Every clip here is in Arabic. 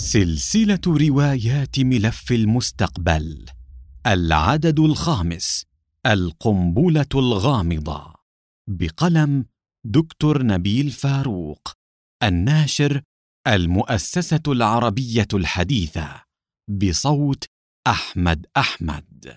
سلسلة روايات ملف المستقبل، العدد الخامس، القنبلة الغامضة، بقلم دكتور نبيل فاروق، الناشر المؤسسة العربية الحديثة، بصوت أحمد.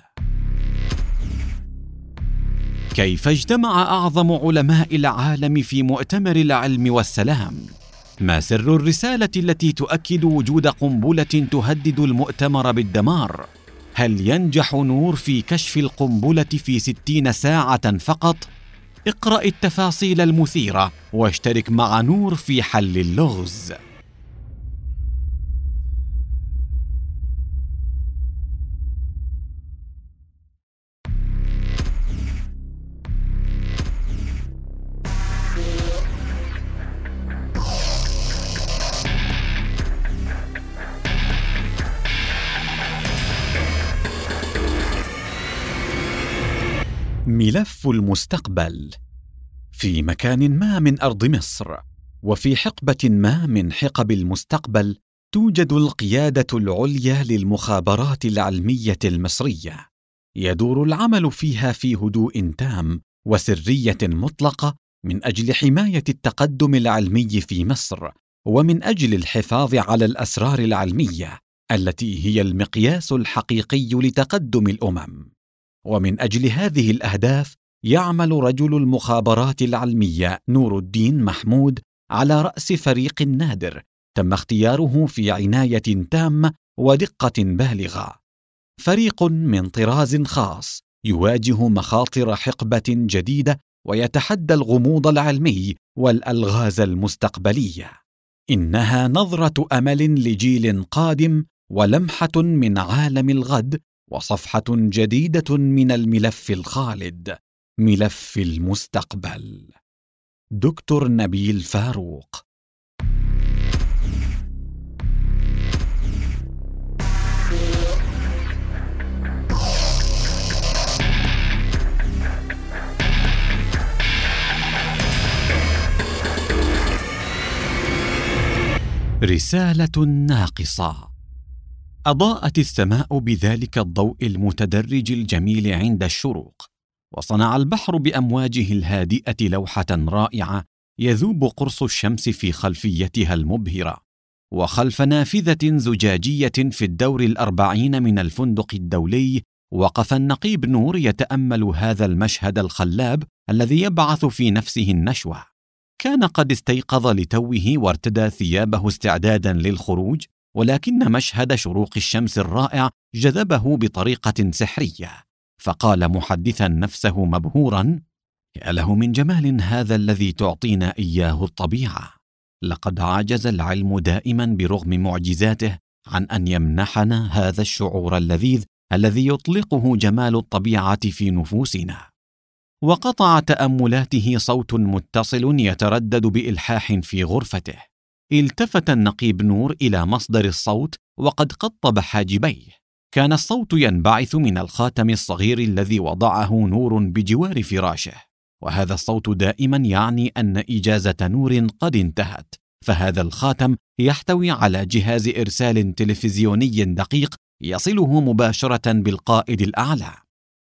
كيف اجتمع أعظم علماء العالم في مؤتمر العلم والسلام؟ ما سر الرسالة التي تؤكد وجود قنبلة تهدد المؤتمر بالدمار؟ هل ينجح نور في كشف القنبلة في 60 ساعة فقط؟ اقرأ التفاصيل المثيرة واشترك مع نور في حل اللغز. ملف المستقبل. في مكان ما من أرض مصر، وفي حقبة ما من حقب المستقبل، توجد القيادة العليا للمخابرات العلمية المصرية. يدور العمل فيها في هدوء تام وسرية مطلقة من أجل حماية التقدم العلمي في مصر، ومن أجل الحفاظ على الأسرار العلمية التي هي المقياس الحقيقي لتقدم الأمم. ومن أجل هذه الأهداف يعمل رجل المخابرات العلمية نور الدين محمود على رأس فريق نادر تم اختياره في عناية تامة ودقة بالغة. فريق من طراز خاص يواجه مخاطر حقبة جديدة ويتحدى الغموض العلمي والألغاز المستقبلية. إنها نظرة أمل لجيل قادم ولمحة من عالم الغد وصفحة جديدة من الملف الخالد، ملف المستقبل. دكتور نبيل فاروق. رسالة ناقصة. أضاءت السماء بذلك الضوء المتدرج الجميل عند الشروق، وصنع البحر بأمواجه الهادئة لوحة رائعة يذوب قرص الشمس في خلفيتها المبهرة. وخلف نافذة زجاجية في الدور 40 من الفندق الدولي وقف النقيب نور يتأمل هذا المشهد الخلاب الذي يبعث في نفسه النشوة. كان قد استيقظ لتوه وارتدى ثيابه استعدادا للخروج، ولكن مشهد شروق الشمس الرائع جذبه بطريقة سحرية، فقال محدثا نفسه مبهورا: يا له من جمال هذا الذي تعطينا إياه الطبيعة. لقد عجز العلم دائما برغم معجزاته عن أن يمنحنا هذا الشعور اللذيذ الذي يطلقه جمال الطبيعة في نفوسنا. وقطع تأملاته صوت متصل يتردد بإلحاح في غرفته. التفت النقيب نور إلى مصدر الصوت وقد قطب حاجبيه. كان الصوت ينبعث من الخاتم الصغير الذي وضعه نور بجوار فراشه، وهذا الصوت دائما يعني أن إجازة نور قد انتهت، فهذا الخاتم يحتوي على جهاز إرسال تلفزيوني دقيق يصله مباشرة بالقائد الأعلى.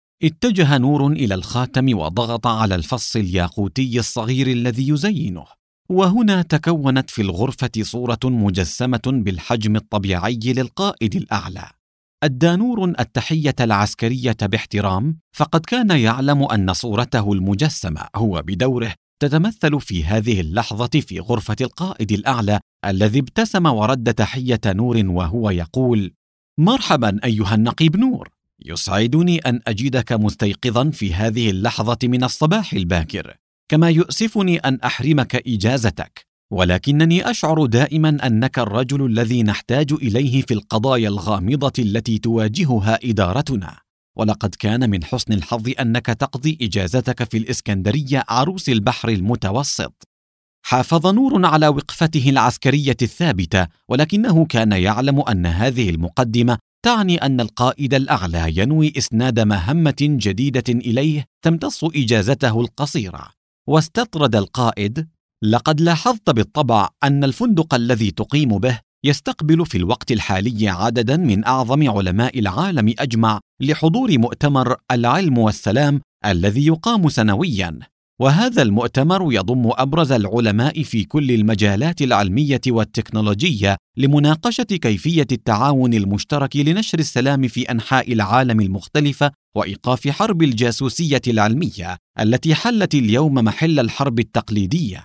اتجه نور إلى الخاتم وضغط على الفص الياقوتي الصغير الذي يزينه، وهنا تكونت في الغرفة صورة مجسمة بالحجم الطبيعي للقائد الأعلى. أدى نور التحية العسكرية باحترام، فقد كان يعلم أن صورته المجسمة هو بدوره تتمثل في هذه اللحظة في غرفة القائد الأعلى الذي ابتسم ورد تحية نور وهو يقول: مرحبا أيها النقيب نور، يسعدني أن أجدك مستيقظا في هذه اللحظة من الصباح الباكر، كما يؤسفني أن أحرمك إجازتك، ولكنني أشعر دائما أنك الرجل الذي نحتاج إليه في القضايا الغامضة التي تواجهها إدارتنا. ولقد كان من حسن الحظ أنك تقضي إجازتك في الإسكندرية عروس البحر المتوسط. حافظ نور على وقفته العسكرية الثابتة، ولكنه كان يعلم أن هذه المقدمة تعني أن القائد الأعلى ينوي إسناد مهمة جديدة إليه تمتص إجازته القصيرة. واستطرد القائد: لقد لاحظت بالطبع أن الفندق الذي تقيم به يستقبل في الوقت الحالي عددا من أعظم علماء العالم أجمع لحضور مؤتمر العلم والسلام الذي يقام سنوياً، وهذا المؤتمر يضم أبرز العلماء في كل المجالات العلمية والتكنولوجية لمناقشة كيفية التعاون المشترك لنشر السلام في أنحاء العالم المختلفة وإيقاف حرب الجاسوسية العلمية التي حلت اليوم محل الحرب التقليدية.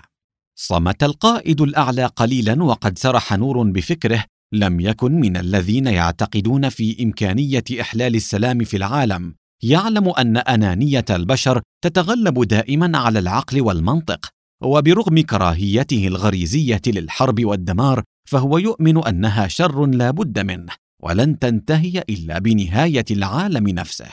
صمت القائد الأعلى قليلا وقد سرح نور بفكره: لم يكن من الذين يعتقدون في إمكانية إحلال السلام في العالم. يعلم أن أنانية البشر تتغلب دائما على العقل والمنطق، وبرغم كراهيته الغريزية للحرب والدمار فهو يؤمن أنها شر لا بد منه ولن تنتهي إلا بنهاية العالم نفسه.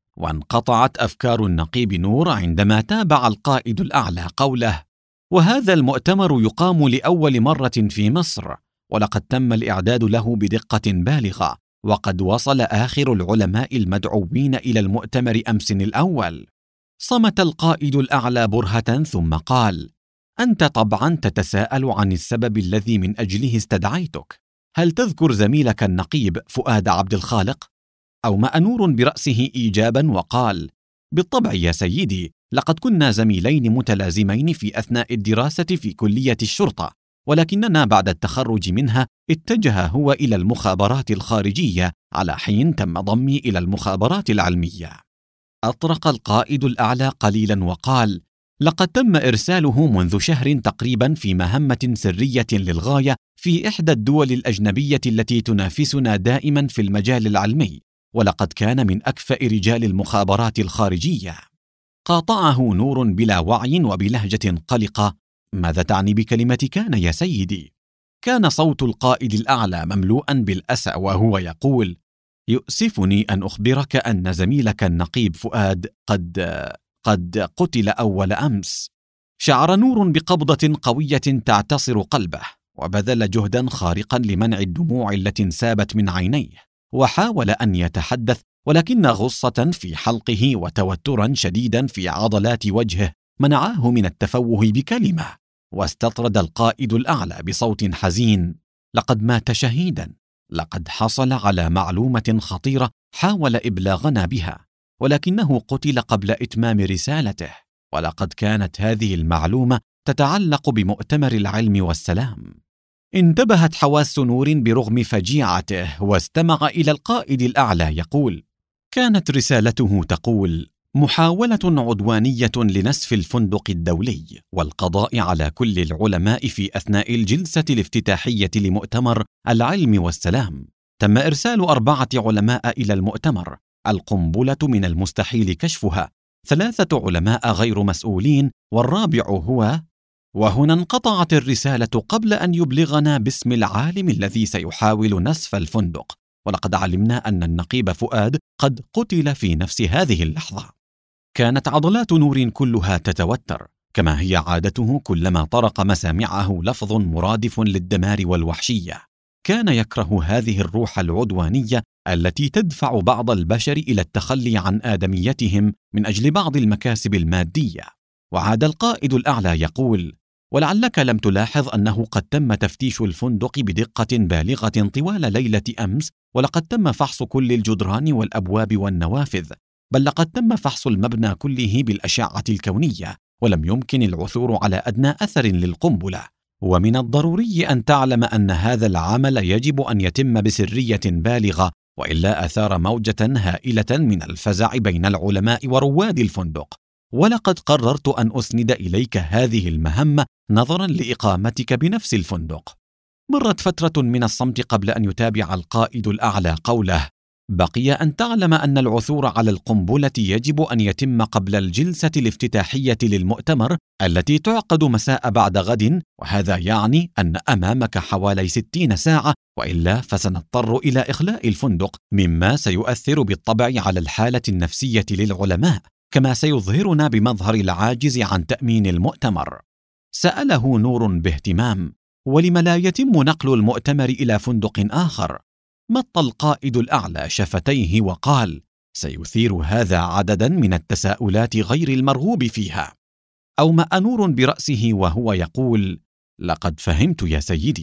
وانقطعت أفكار النقيب نور عندما تابع القائد الأعلى قوله: وهذا المؤتمر يقام لأول مرة في مصر، ولقد تم الإعداد له بدقة بالغة، وقد وصل آخر العلماء المدعوين إلى المؤتمر أمس الأول. صمت القائد الأعلى برهة ثم قال: أنت طبعا تتساءل عن السبب الذي من أجله استدعيتك. هل تذكر زميلك النقيب فؤاد عبد الخالق؟ أومأ نور برأسه إيجابا وقال: بالطبع يا سيدي، لقد كنا زميلين متلازمين في أثناء الدراسة في كلية الشرطة، ولكننا بعد التخرج منها اتجه هو إلى المخابرات الخارجية على حين تم ضمي إلى المخابرات العلمية. أطرق القائد الأعلى قليلا وقال: لقد تم إرساله منذ شهر تقريبا في مهمة سرية للغاية في إحدى الدول الأجنبية التي تنافسنا دائما في المجال العلمي، ولقد كان من أكفأ رجال المخابرات الخارجية. قاطعه نور بلا وعي وبلهجة قلقة: ماذا تعني بكلمة كان يا سيدي؟ كان صوت القائد الأعلى مملوءا بالأسى وهو يقول: يؤسفني أن أخبرك أن زميلك النقيب فؤاد قد قتل أول أمس. شعر نور بقبضة قوية تعتصر قلبه، وبذل جهدا خارقا لمنع الدموع التي انسابت من عينيه، وحاول أن يتحدث، ولكن غصة في حلقه وتوترا شديدا في عضلات وجهه منعاه من التفوه بكلمة. واستطرد القائد الأعلى بصوت حزين: لقد مات شهيدا، لقد حصل على معلومة خطيرة حاول إبلاغنا بها، ولكنه قتل قبل إتمام رسالته، ولقد كانت هذه المعلومة تتعلق بمؤتمر العلم والسلام. انتبهت حواس نور برغم فجيعته، واستمع إلى القائد الأعلى يقول: كانت رسالته تقول: محاولة عدوانية لنسف الفندق الدولي والقضاء على كل العلماء في أثناء الجلسة الافتتاحية لمؤتمر العلم والسلام. تم إرسال 4 علماء إلى المؤتمر، القنبلة من المستحيل كشفها، 3 علماء غير مسؤولين، والرابع هو. وهنا انقطعت الرسالة قبل أن يبلغنا باسم العالم الذي سيحاول نسف الفندق، ولقد علمنا أن النقيب فؤاد قد قتل في نفس هذه اللحظة. كانت عضلات نور كلها تتوتر، كما هي عادته كلما طرق مسامعه لفظ مرادف للدمار والوحشية. كان يكره هذه الروح العدوانية التي تدفع بعض البشر إلى التخلي عن آدميتهم من أجل بعض المكاسب المادية. وعاد القائد الأعلى يقول: ولعلك لم تلاحظ أنه قد تم تفتيش الفندق بدقة بالغة طوال ليلة أمس، ولقد تم فحص كل الجدران والأبواب والنوافذ، بل لقد تم فحص المبنى كله بالأشعة الكونية، ولم يمكن العثور على أدنى أثر للقنبلة. ومن الضروري أن تعلم أن هذا العمل يجب أن يتم بسرية بالغة، وإلا أثار موجة هائلة من الفزع بين العلماء ورواد الفندق. ولقد قررت أن أسند إليك هذه المهمة نظرا لإقامتك بنفس الفندق. مرت فترة من الصمت قبل أن يتابع القائد الأعلى قوله: بقي أن تعلم أن العثور على القنبلة يجب أن يتم قبل الجلسة الافتتاحية للمؤتمر التي تعقد مساء بعد غد، وهذا يعني أن أمامك حوالي 60 ساعة، وإلا فسنضطر إلى إخلاء الفندق، مما سيؤثر بالطبع على الحالة النفسية للعلماء، كما سيظهرنا بمظهر العاجز عن تأمين المؤتمر. سأله نور باهتمام: ولم لا يتم نقل المؤتمر إلى فندق آخر؟ مط القائد الأعلى شفتيه وقال: سيثير هذا عددا من التساؤلات غير المرغوب فيها. أومأ نور برأسه وهو يقول: لقد فهمت يا سيدي.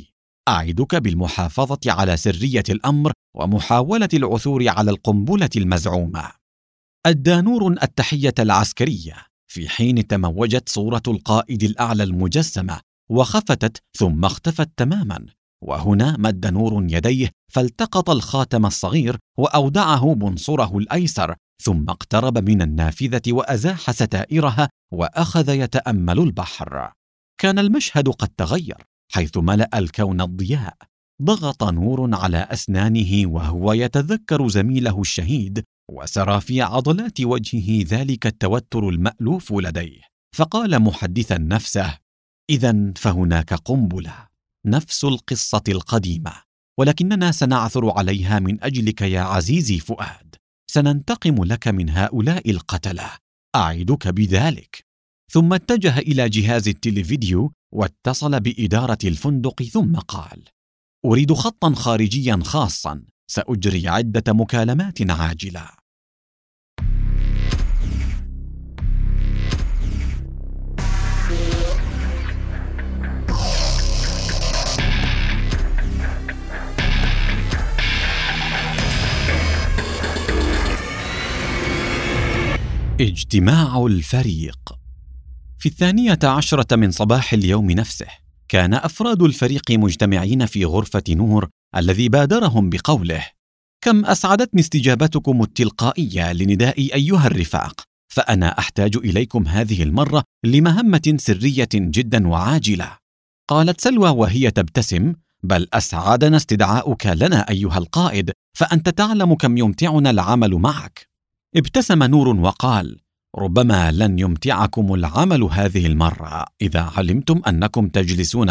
أعدك بالمحافظة على سرية الأمر ومحاولة العثور على القنبلة المزعومة. أدى نور التحية العسكرية في حين تموجت صورة القائد الأعلى المجسمة وخفتت ثم اختفت تماما، وهنا مد نور يديه فالتقط الخاتم الصغير وأودعه بنصره الأيسر، ثم اقترب من النافذة وأزاح ستائرها وأخذ يتأمل البحر. كان المشهد قد تغير حيث ملأ الكون الضياء. ضغط نور على أسنانه وهو يتذكر زميله الشهيد، وسرى في عضلات وجهه ذلك التوتر المألوف لديه، فقال محدثا نفسه: إذن فهناك قنبلة، نفس القصة القديمة، ولكننا سنعثر عليها من أجلك يا عزيزي فؤاد. سننتقم لك من هؤلاء القتلة، أعدك بذلك. ثم اتجه إلى جهاز التلفزيون واتصل بإدارة الفندق ثم قال: أريد خطا خارجيا خاصا، سأجري عدة مكالمات عاجلة. اجتماع الفريق. في 12 من صباح اليوم نفسه كان أفراد الفريق مجتمعين في غرفة نور الذي بادرهم بقوله: كم أسعدتني استجابتكم التلقائية لندائي أيها الرفاق، فأنا أحتاج إليكم هذه المرة لمهمة سرية جدا وعاجلة. قالت سلوى وهي تبتسم: بل أسعدنا استدعاؤك لنا أيها القائد، فأنت تعلم كم يمتعنا العمل معك. ابتسم نور وقال: ربما لن يمتعكم العمل هذه المرة إذا علمتم أنكم تجلسون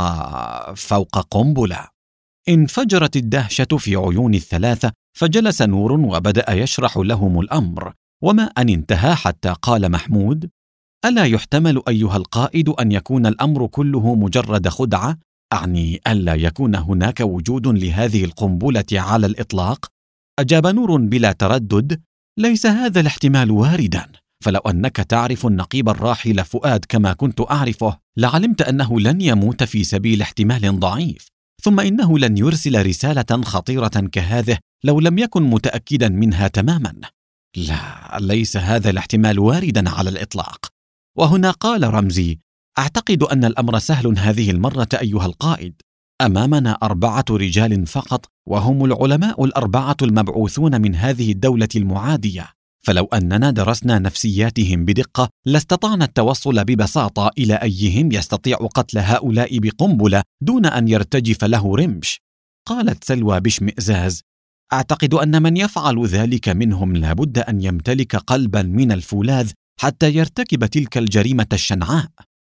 فوق قنبلة. انفجرت الدهشة في عيون الثلاثة، فجلس نور وبدأ يشرح لهم الأمر، وما أن انتهى حتى قال محمود: ألا يحتمل أيها القائد أن يكون الأمر كله مجرد خدعة؟ أعني ألا يكون هناك وجود لهذه القنبلة على الإطلاق؟ أجاب نور بلا تردد: ليس هذا الاحتمال واردا، فلو أنك تعرف النقيب الراحل فؤاد كما كنت أعرفه لعلمت أنه لن يموت في سبيل احتمال ضعيف، ثم إنه لن يرسل رسالة خطيرة كهذه لو لم يكن متأكدا منها تماما. لا، ليس هذا الاحتمال واردا على الإطلاق. وهنا قال رمزي: أعتقد أن الأمر سهل هذه المرة أيها القائد. أمامنا 4 رجال فقط، وهم العلماء 4 المبعوثون من هذه الدولة المعادية، فلو أننا درسنا نفسياتهم بدقة لاستطعنا التوصل ببساطة إلى أيهم يستطيع قتل هؤلاء بقنبلة دون أن يرتجف له رمش. قالت سلوى باشمئزاز: أعتقد أن من يفعل ذلك منهم لابد أن يمتلك قلبا من الفولاذ حتى يرتكب تلك الجريمة الشنعاء.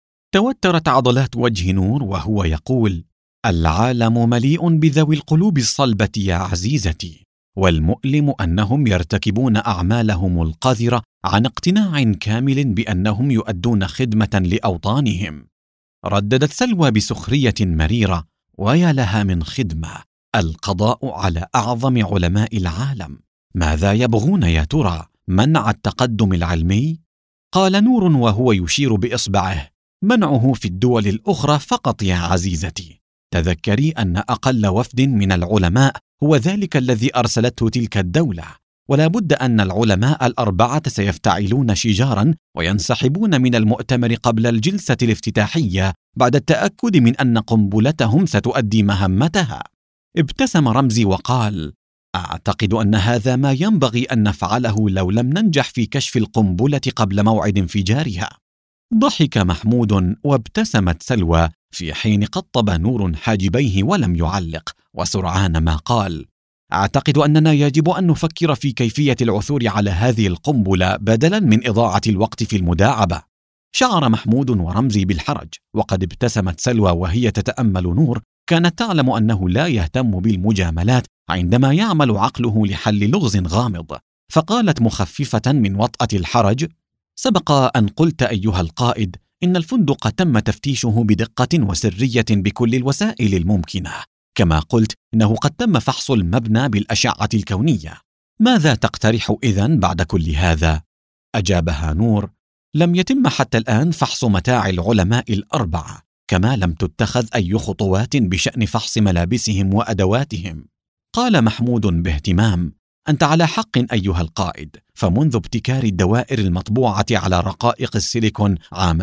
توترت عضلات وجه نور وهو يقول: العالم مليء بذوي القلوب الصلبة يا عزيزتي، والمؤلم أنهم يرتكبون أعمالهم القذرة عن اقتناع كامل بأنهم يؤدون خدمة لأوطانهم. رددت سلوى بسخرية مريرة: ويا لها من خدمة، القضاء على أعظم علماء العالم. ماذا يبغون يا ترى؟ منع التقدم العلمي؟ قال نور وهو يشير بإصبعه: منعه في الدول الأخرى فقط يا عزيزتي. تذكري أن أقل وفد من العلماء هو ذلك الذي أرسلته تلك الدولة، ولا بد أن العلماء 4 سيفتعلون شجارا وينسحبون من المؤتمر قبل الجلسة الافتتاحية بعد التأكد من أن قنبلتهم ستؤدي مهمتها. ابتسم رمزي وقال: أعتقد أن هذا ما ينبغي أن نفعله لو لم ننجح في كشف القنبلة قبل موعد انفجارها. ضحك محمود وابتسمت سلوى، في حين قطب نور حاجبيه ولم يعلق، وسرعان ما قال: أعتقد أننا يجب أن نفكر في كيفية العثور على هذه القنبلة بدلا من إضاعة الوقت في المداعبة. شعر محمود ورمزي بالحرج، وقد ابتسمت سلوى وهي تتأمل نور. كانت تعلم أنه لا يهتم بالمجاملات عندما يعمل عقله لحل لغز غامض، فقالت مخففة من وطأة الحرج: سبق أن قلت أيها القائد إن الفندق تم تفتيشه بدقة وسرية بكل الوسائل الممكنة، كما قلت إنه قد تم فحص المبنى بالأشعة الكونية. ماذا تقترح إذن بعد كل هذا؟ أجابها نور: لم يتم حتى الآن فحص متاع العلماء 4، كما لم تتخذ أي خطوات بشأن فحص ملابسهم وأدواتهم. قال محمود باهتمام: أنت على حق أيها القائد، فمنذ ابتكار الدوائر المطبوعة على رقائق السيليكون عام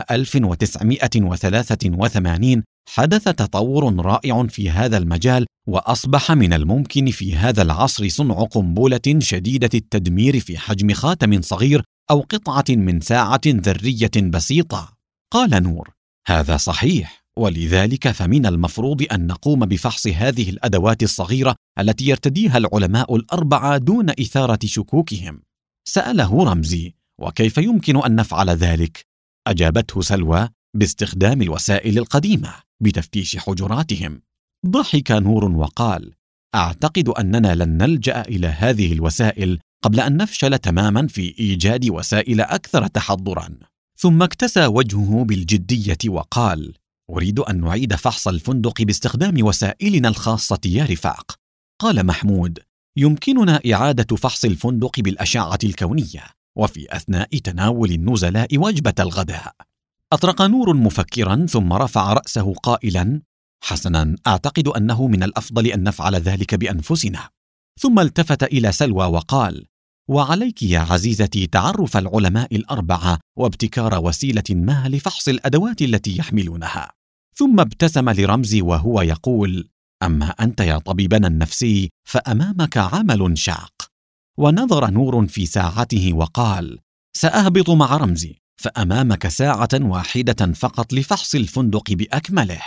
1983 حدث تطور رائع في هذا المجال، وأصبح من الممكن في هذا العصر صنع قنبلة شديدة التدمير في حجم خاتم صغير أو قطعة من ساعة ذرية بسيطة. قال نور: هذا صحيح، ولذلك فمن المفروض أن نقوم بفحص هذه الأدوات الصغيرة التي يرتديها العلماء الأربعة دون إثارة شكوكهم. سأله رمزي: وكيف يمكن أن نفعل ذلك؟ أجابته سلوى: باستخدام الوسائل القديمة، بتفتيش حجراتهم. ضحك نور وقال: أعتقد أننا لن نلجأ إلى هذه الوسائل قبل أن نفشل تماما في إيجاد وسائل أكثر تحضرا. ثم اكتسى وجهه بالجدية وقال: أريد أن نعيد فحص الفندق باستخدام وسائلنا الخاصة يا رفاق. قال محمود: يمكننا إعادة فحص الفندق بالأشعة الكونية وفي أثناء تناول النزلاء وجبة الغداء. أطرق نور مفكرا ثم رفع رأسه قائلا: حسنا، أعتقد أنه من الأفضل أن نفعل ذلك بأنفسنا. ثم التفت إلى سلوى وقال: وعليك يا عزيزتي تعرف العلماء الأربعة وابتكار وسيلة ما لفحص الأدوات التي يحملونها. ثم ابتسم لرمزي وهو يقول: أما أنت يا طبيبنا النفسي فأمامك عمل شاق. ونظر نور في ساعته وقال: سأهبط مع رمزي، فأمامك ساعة واحدة فقط لفحص الفندق بأكمله.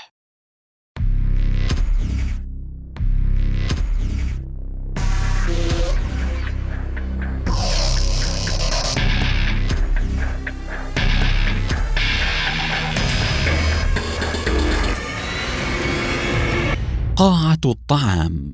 قاعة الطعام.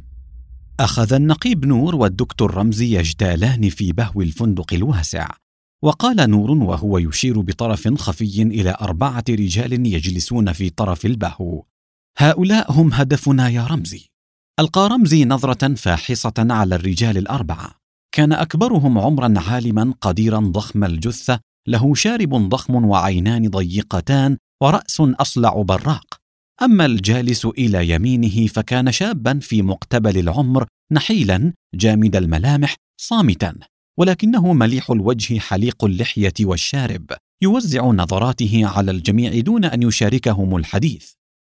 أخذ النقيب نور والدكتور رمزي يجتالان في بهو الفندق الواسع، وقال نور وهو يشير بطرف خفي إلى 4 رجال يجلسون في طرف البهو: هؤلاء هم هدفنا يا رمزي. ألقى رمزي نظرة فاحصة على الرجال ال4. كان أكبرهم عمرا عالما قديرا ضخم الجثة، له شارب ضخم وعينان ضيقتان ورأس أصلع براق. أما الجالس إلى يمينه فكان شابا في مقتبل العمر، نحيلا جامد الملامح صامتا، ولكنه مليح الوجه حليق اللحية والشارب، يوزع نظراته على الجميع دون أن يشاركهم الحديث.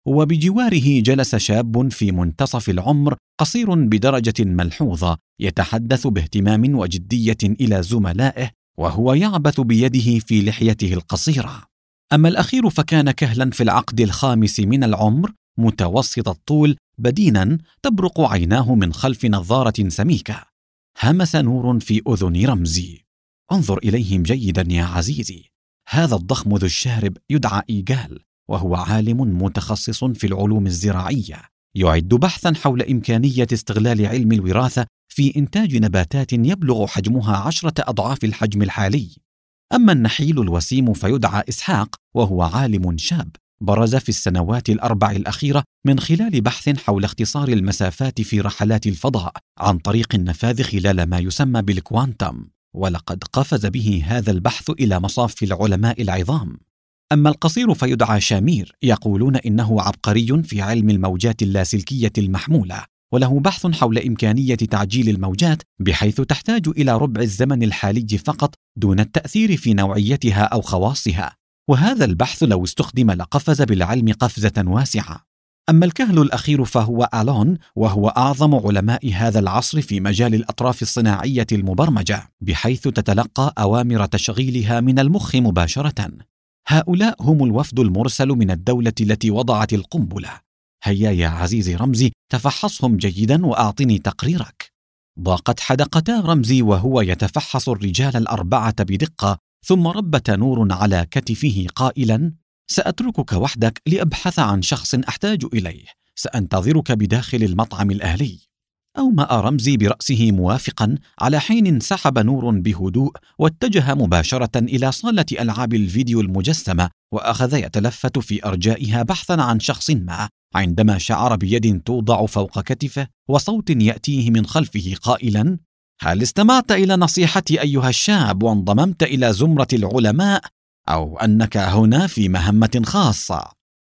وبجواره جلس شاب في منتصف العمر قصير بدرجة ملحوظة، يتحدث باهتمام وجدية إلى زملائه وهو يعبث بيده في لحيته القصيرة. أما الأخير فكان كهلا في العقد الخامس من العمر، متوسط الطول، بدينا تبرق عيناه من خلف نظارة سميكة. همس نور في أذن رمزي: انظر إليهم جيدا يا عزيزي، هذا الضخم ذو الشارب يدعى إيجال، وهو عالم متخصص في العلوم الزراعية، يعد بحثا حول إمكانية استغلال علم الوراثة في إنتاج نباتات يبلغ حجمها 10 أضعاف الحجم الحالي. أما النحيل الوسيم فيدعى إسحاق، وهو عالم شاب برز في السنوات ال4 الأخيرة من خلال بحث حول اختصار المسافات في رحلات الفضاء عن طريق النفاذ خلال ما يسمى بالكوانتم، ولقد قفز به هذا البحث إلى مصاف العلماء العظام. أما القصير فيدعى شامير، يقولون إنه عبقري في علم الموجات اللاسلكية المحمولة، وله بحث حول إمكانية تعجيل الموجات بحيث تحتاج إلى ربع الزمن الحالي فقط دون التأثير في نوعيتها أو خواصها، وهذا البحث لو استخدم لقفز بالعلم قفزة واسعة. أما الكهل الأخير فهو آلون، وهو أعظم علماء هذا العصر في مجال الأطراف الصناعية المبرمجة، بحيث تتلقى أوامر تشغيلها من المخ مباشرة. هؤلاء هم الوفد المرسل من الدولة التي وضعت القنبلة. هيا يا عزيزي رمزي، تفحصهم جيدا وأعطني تقريرك. ضاقت حدقتا رمزي وهو يتفحص الرجال ال4 بدقة، ثم ربت نور على كتفه قائلا: سأتركك وحدك لأبحث عن شخص أحتاج إليه، سأنتظرك بداخل المطعم الأهلي. أومأ رمزي برأسه موافقا، على حين انسحب نور بهدوء واتجه مباشرة إلى صالة ألعاب الفيديو المجسمة، وأخذ يتلفت في أرجائها بحثا عن شخص ما، عندما شعر بيد توضع فوق كتفه وصوت يأتيه من خلفه قائلا: هل استمعت إلى نصيحتي أيها الشاب وانضممت إلى زمرة العلماء، أو أنك هنا في مهمة خاصة؟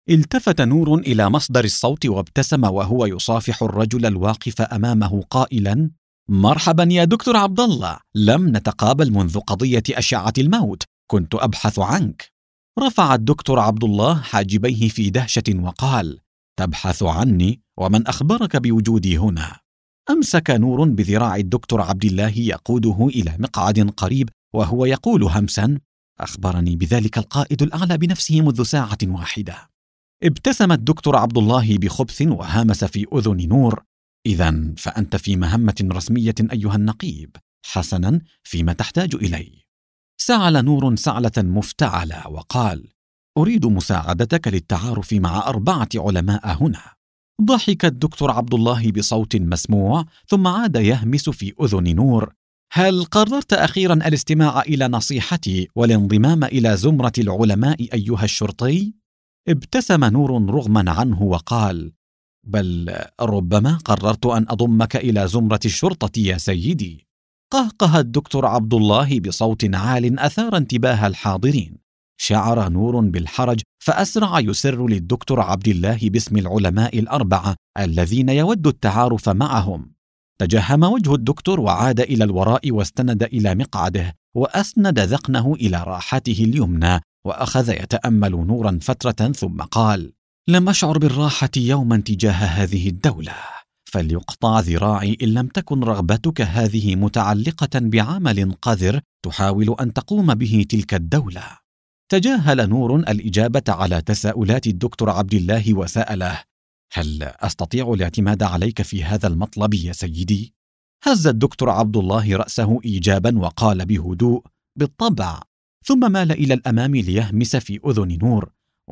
التفت نور إلى مصدر الصوت وابتسم وهو يصافح الرجل الواقف أمامه قائلا: مرحبا يا دكتور عبد الله، لم نتقابل منذ قضية أشعة الموت، كنت أبحث عنك. رفع الدكتور عبد الله حاجبيه في دهشة وقال: تبحث عني؟ ومن أخبرك بوجودي هنا؟ أمسك نور بذراع الدكتور عبد الله يقوده إلى مقعد قريب وهو يقول همسا: أخبرني بذلك القائد الأعلى بنفسه منذ ساعة واحدة. ابتسم الدكتور عبد الله بخبث وهامس في أذن نور: إذن فأنت في مهمة رسمية أيها النقيب. حسنا، فيما تحتاج إلي؟ سعل نور سعلة مفتعلة وقال: أريد مساعدتك للتعارف مع 4 علماء هنا. ضحك الدكتور عبد الله بصوت مسموع ثم عاد يهمس في أذن نور: هل قررت أخيرا الاستماع إلى نصيحتي والانضمام إلى زمرة العلماء أيها الشرطي؟ ابتسم نور رغما عنه وقال: بل ربما قررت أن أضمك إلى زمرة الشرطة يا سيدي. قهقه الدكتور عبد الله بصوت عال أثار انتباه الحاضرين. شعر نور بالحرج فأسرع يسر للدكتور عبد الله باسم العلماء ال4 الذين يود التعارف معهم. تجهم وجه الدكتور وعاد إلى الوراء واستند إلى مقعده وأسند ذقنه إلى راحته اليمنى وأخذ يتأمل نورا فترة ثم قال: لم أشعر بالراحة يوما تجاه هذه الدولة، فليقطع ذراعي إن لم تكن رغبتك هذه متعلقة بعمل قذر تحاول أن تقوم به تلك الدولة. تجاهل نور الإجابة على تساؤلات الدكتور عبد الله وسأله: هل أستطيع الاعتماد عليك في هذا المطلب يا سيدي؟ هز الدكتور عبد الله رأسه إيجابا وقال بهدوء: بالطبع. ثم مال إلى الأمام ليهمس في أذن نور: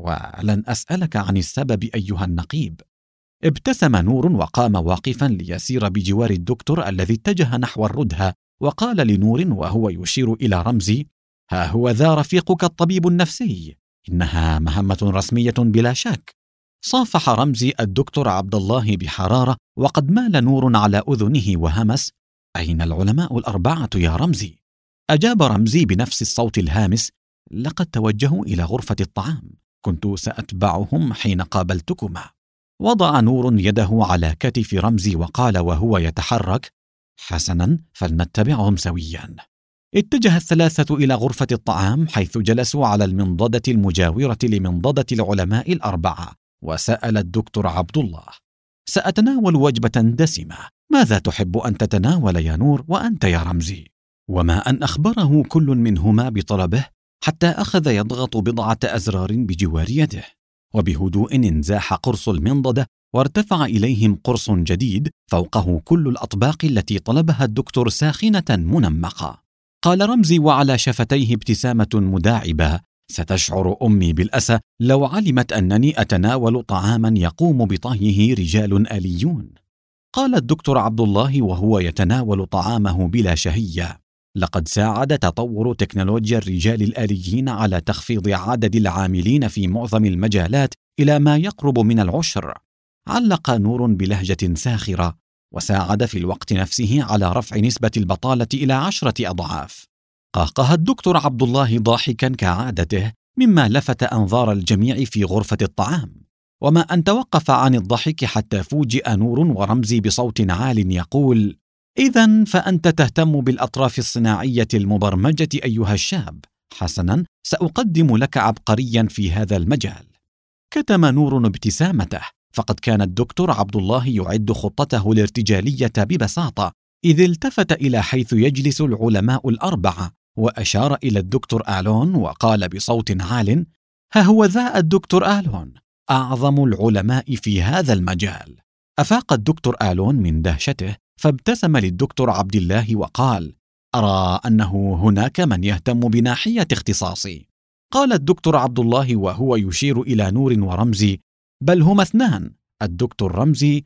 ولن أسألك عن السبب أيها النقيب. ابتسم نور وقام واقفا ليسير بجوار الدكتور الذي اتجه نحو الردهة، وقال لنور وهو يشير إلى رمزي: ها هو ذا رفيقك الطبيب النفسي، إنها مهمة رسمية بلا شك. صافح رمزي الدكتور عبد الله بحرارة وقد مال نور على أذنه وهمس: أين العلماء ال4 يا رمزي؟ أجاب رمزي بنفس الصوت الهامس: لقد توجهوا إلى غرفة الطعام، كنت سأتبعهم حين قابلتكما. وضع نور يده على كتف رمزي وقال وهو يتحرك: حسنا، فلنتبعهم سويا. اتجه الثلاثة إلى غرفة الطعام حيث جلسوا على المنضدة المجاورة لمنضدة العلماء ال4. وسأل الدكتور عبد الله: سأتناول وجبة دسمة، ماذا تحب أن تتناول يا نور وأنت يا رمزي؟ وما أن أخبره كل منهما بطلبه حتى أخذ يضغط 10 أزرار بجوار يده. وبهدوء انزاح قرص المنضدة وارتفع إليهم قرص جديد فوقه كل الأطباق التي طلبها الدكتور ساخنة منمقة. قال رمزي وعلى شفتيه ابتسامة مداعبة: ستشعر أمي بالأسى لو علمت أنني أتناول طعاما يقوم بطهيه رجال آليون. قال الدكتور عبد الله وهو يتناول طعامه بلا شهية: لقد ساعد تطور تكنولوجيا الرجال الآليين على تخفيض عدد العاملين في معظم المجالات إلى ما يقرب من 10. علق نور بلهجة ساخرة: وساعد في الوقت نفسه على رفع نسبة البطالة إلى 10 أضعاف. قهقه الدكتور عبد الله ضاحكا كعادته مما لفت أنظار الجميع في غرفة الطعام. وما أن توقف عن الضحك حتى فوجئ نور ورمزي بصوت عال يقول: إذن فأنت تهتم بالأطراف الصناعية المبرمجة أيها الشاب. حسنا، سأقدم لك عبقريا في هذا المجال. كتم نور ابتسامته، فقد كان الدكتور عبد الله يعد خطته الارتجالية ببساطة، إذ التفت إلى حيث يجلس العلماء ال4 وأشار إلى الدكتور آلون وقال بصوت عال: ها هو ذا الدكتور آلون، أعظم العلماء في هذا المجال. أفاق الدكتور آلون من دهشته فابتسم للدكتور عبد الله وقال: أرى أنه هناك من يهتم بناحية اختصاصي. قال الدكتور عبد الله وهو يشير إلى نور ورمزي: بل هما 2، الدكتور رمزي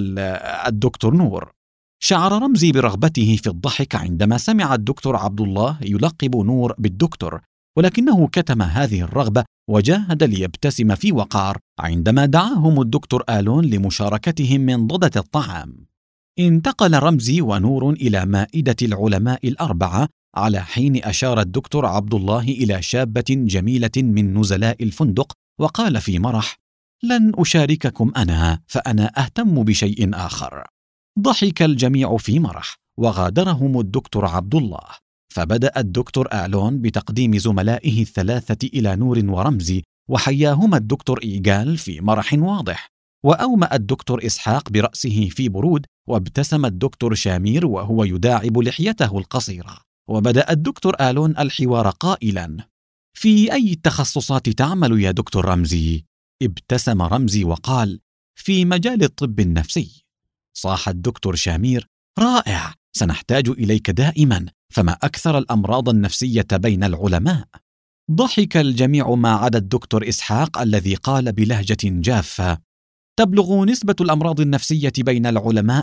والدكتور نور. شعر رمزي برغبته في الضحك عندما سمع الدكتور عبد الله يلقب نور بالدكتور، ولكنه كتم هذه الرغبة وجاهد ليبتسم في وقار عندما دعاهم الدكتور آلون لمشاركتهم من ضدة الطعام. انتقل رمزي ونور إلى مائدة العلماء ال4 على حين أشار الدكتور عبد الله إلى شابة جميلة من نزلاء الفندق وقال في مرح: لن أشارككم أنا، فأنا أهتم بشيء آخر. ضحك الجميع في مرح، وغادرهم الدكتور عبد الله. فبدأ الدكتور آلون بتقديم زملائه الثلاثة إلى نور ورمزي، وحياهما الدكتور إيجال في مرح واضح. وأومأ الدكتور إسحاق برأسه في برود، وابتسم الدكتور شامير وهو يداعب لحيته القصيرة. وبدأ الدكتور آلون الحوار قائلا: في أي التخصصات تعمل يا دكتور رمزي؟ ابتسم رمزي وقال: في مجال الطب النفسي. صاح الدكتور شامير: رائع، سنحتاج إليك دائما، فما أكثر الأمراض النفسية بين العلماء. ضحك الجميع ما عدا الدكتور إسحاق الذي قال بلهجة جافة: تبلغ نسبة الأمراض النفسية بين العلماء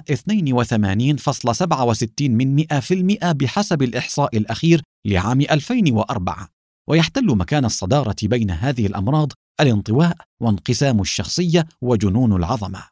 82.67% بحسب الإحصاء الأخير لعام 2004، ويحتل مكان الصدارة بين هذه الأمراض الانطواء وانقسام الشخصية وجنون العظمة.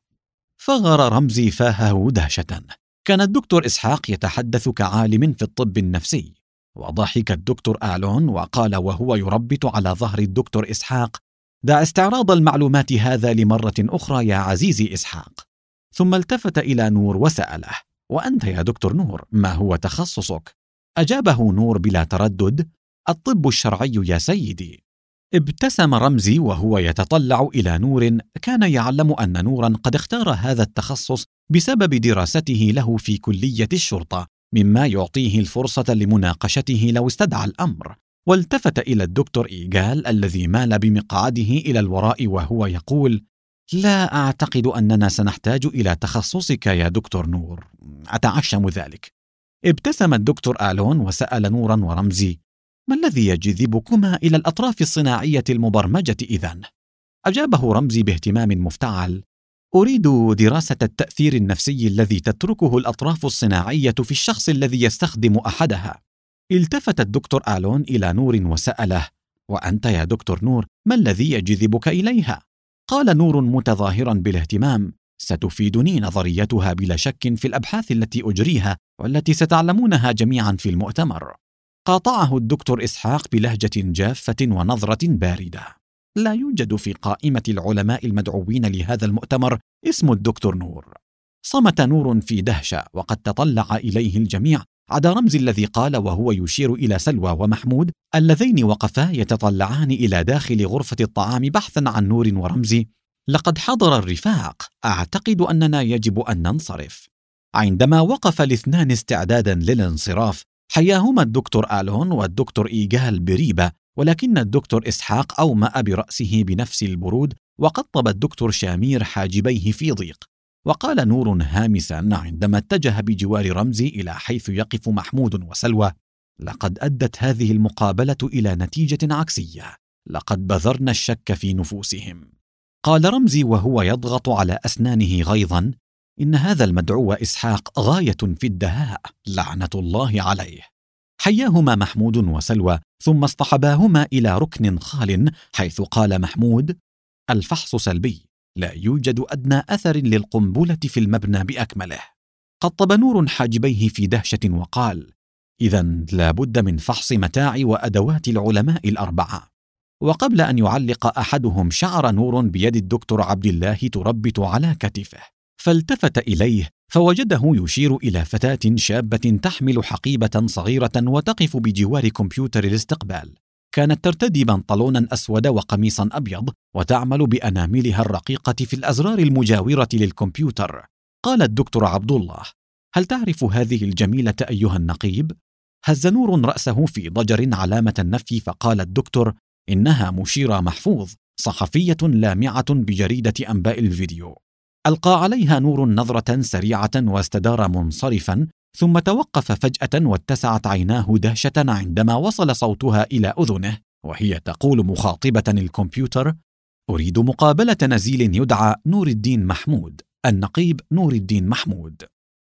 فغر رمزي فاهه دهشة. كان الدكتور إسحاق يتحدث كعالم في الطب النفسي. وضحك الدكتور آلون وقال وهو يربط على ظهر الدكتور إسحاق: دع استعراض المعلومات هذا لمرة أخرى يا عزيزي إسحاق. ثم التفت إلى نور وسأله: وأنت يا دكتور نور، ما هو تخصصك؟ أجابه نور بلا تردد: الطب الشرعي يا سيدي. ابتسم رمزي وهو يتطلع إلى نور. كان يعلم أن نورا قد اختار هذا التخصص بسبب دراسته له في كلية الشرطة، مما يعطيه الفرصة لمناقشته لو استدعى الأمر. والتفت إلى الدكتور إيجال الذي مال بمقعده إلى الوراء وهو يقول: لا أعتقد أننا سنحتاج إلى تخصصك يا دكتور نور، أتعشم ذلك. ابتسم الدكتور آلون وسأل نورا ورمزي: ما الذي يجذبكما إلى الأطراف الصناعية المبرمجة إذن؟ أجابه رمزي باهتمام مفتعل: أريد دراسة التأثير النفسي الذي تتركه الأطراف الصناعية في الشخص الذي يستخدم أحدها. التفت الدكتور آلون إلى نور وسأله: وأنت يا دكتور نور، ما الذي يجذبك إليها؟ قال نور متظاهرا بالاهتمام: ستفيدني نظريتها بلا شك في الأبحاث التي أجريها والتي ستعلمونها جميعا في المؤتمر. قاطعه الدكتور إسحاق بلهجة جافة ونظرة باردة: لا يوجد في قائمة العلماء المدعوين لهذا المؤتمر اسم الدكتور نور. صمت نور في دهشة، وقد تطلع إليه الجميع عدا رمزي الذي قال وهو يشير إلى سلوى ومحمود اللذين وقفا يتطلعان إلى داخل غرفة الطعام بحثا عن نور ورمزي: لقد حضر الرفاق، أعتقد أننا يجب أن ننصرف. عندما وقف الاثنان استعدادا للانصراف، حياهما الدكتور آلون والدكتور إيجال بريبة، ولكن الدكتور إسحاق أومأ برأسه بنفس البرود، وقطب الدكتور شامير حاجبيه في ضيق. وقال نور هامسا عندما اتجه بجوار رمزي إلى حيث يقف محمود وسلوى: لقد أدت هذه المقابلة إلى نتيجة عكسية، لقد بذرنا الشك في نفوسهم. قال رمزي وهو يضغط على أسنانه غيظا: إن هذا المدعو إسحاق غاية في الدهاء، لعنة الله عليه. حياهما محمود وسلوى، ثم اصطحباهما إلى ركن خال، حيث قال محمود: الفحص سلبي، لا يوجد أدنى أثر للقنبلة في المبنى بأكمله. قطب نور حاجبيه في دهشة وقال: إذن لا بد من فحص متاع وأدوات العلماء الأربعة. وقبل أن يعلق أحدهم، شعر نور بيد الدكتور عبد الله تربت على كتفه، فالتفت إليه فوجده يشير إلى فتاة شابة تحمل حقيبة صغيرة وتقف بجوار كمبيوتر الاستقبال. كانت ترتدي بنطلونا أسود وقميصا أبيض، وتعمل بأناملها الرقيقة في الأزرار المجاورة للكمبيوتر. قال الدكتور عبد الله: هل تعرف هذه الجميلة أيها النقيب؟ هز نور رأسه في ضجر علامة النفي، فقال الدكتور: إنها مشيرة محفوظ، صحفية لامعة بجريدة أنباء الفيديو. ألقى عليها نور نظرة سريعة واستدار منصرفا، ثم توقف فجأة واتسعت عيناه دهشة عندما وصل صوتها إلى أذنه وهي تقول مخاطبة الكمبيوتر: أريد مقابلة نزيل يدعى نور الدين محمود، النقيب نور الدين محمود.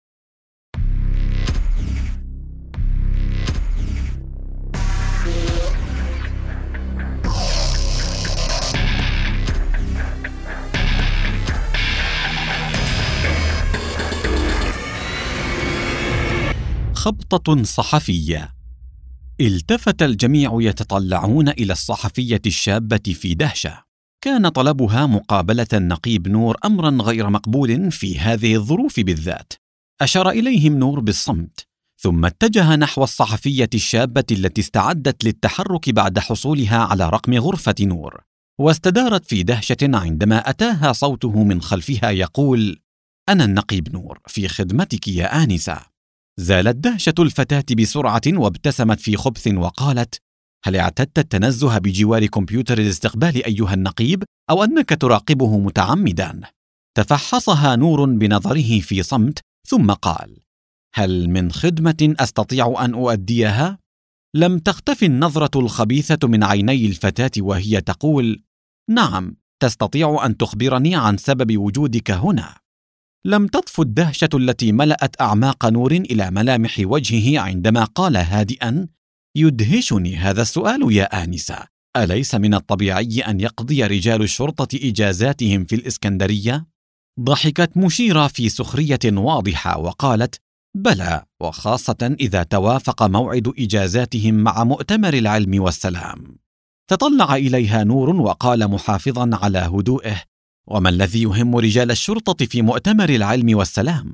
خبطة صحفية. التفت الجميع يتطلعون إلى الصحفية الشابة في دهشة. كان طلبها مقابلة النقيب نور أمرا غير مقبول في هذه الظروف بالذات. أشار إليهم نور بالصمت، ثم اتجه نحو الصحفية الشابة التي استعدت للتحرك بعد حصولها على رقم غرفة نور، واستدارت في دهشة عندما أتاها صوته من خلفها يقول: أنا النقيب نور، في خدمتك يا آنسة. زالت دهشة الفتاة بسرعة وابتسمت في خبث وقالت: هل اعتدت التنزه بجوار كمبيوتر الاستقبال أيها النقيب، أو أنك تراقبه متعمدا؟ تفحصها نور بنظره في صمت، ثم قال: هل من خدمة أستطيع أن أؤديها؟ لم تختفي النظرة الخبيثة من عيني الفتاة وهي تقول: نعم، تستطيع أن تخبرني عن سبب وجودك هنا. لم تطف الدهشة التي ملأت أعماق نور إلى ملامح وجهه عندما قال هادئا: يدهشني هذا السؤال يا آنسة، أليس من الطبيعي أن يقضي رجال الشرطة إجازاتهم في الإسكندرية؟ ضحكت مشيرة في سخرية واضحة وقالت: بلى، وخاصة إذا توافق موعد إجازاتهم مع مؤتمر العلم والسلام. تطلع إليها نور وقال محافظا على هدوئه: وما الذي يهم رجال الشرطة في مؤتمر العلم والسلام؟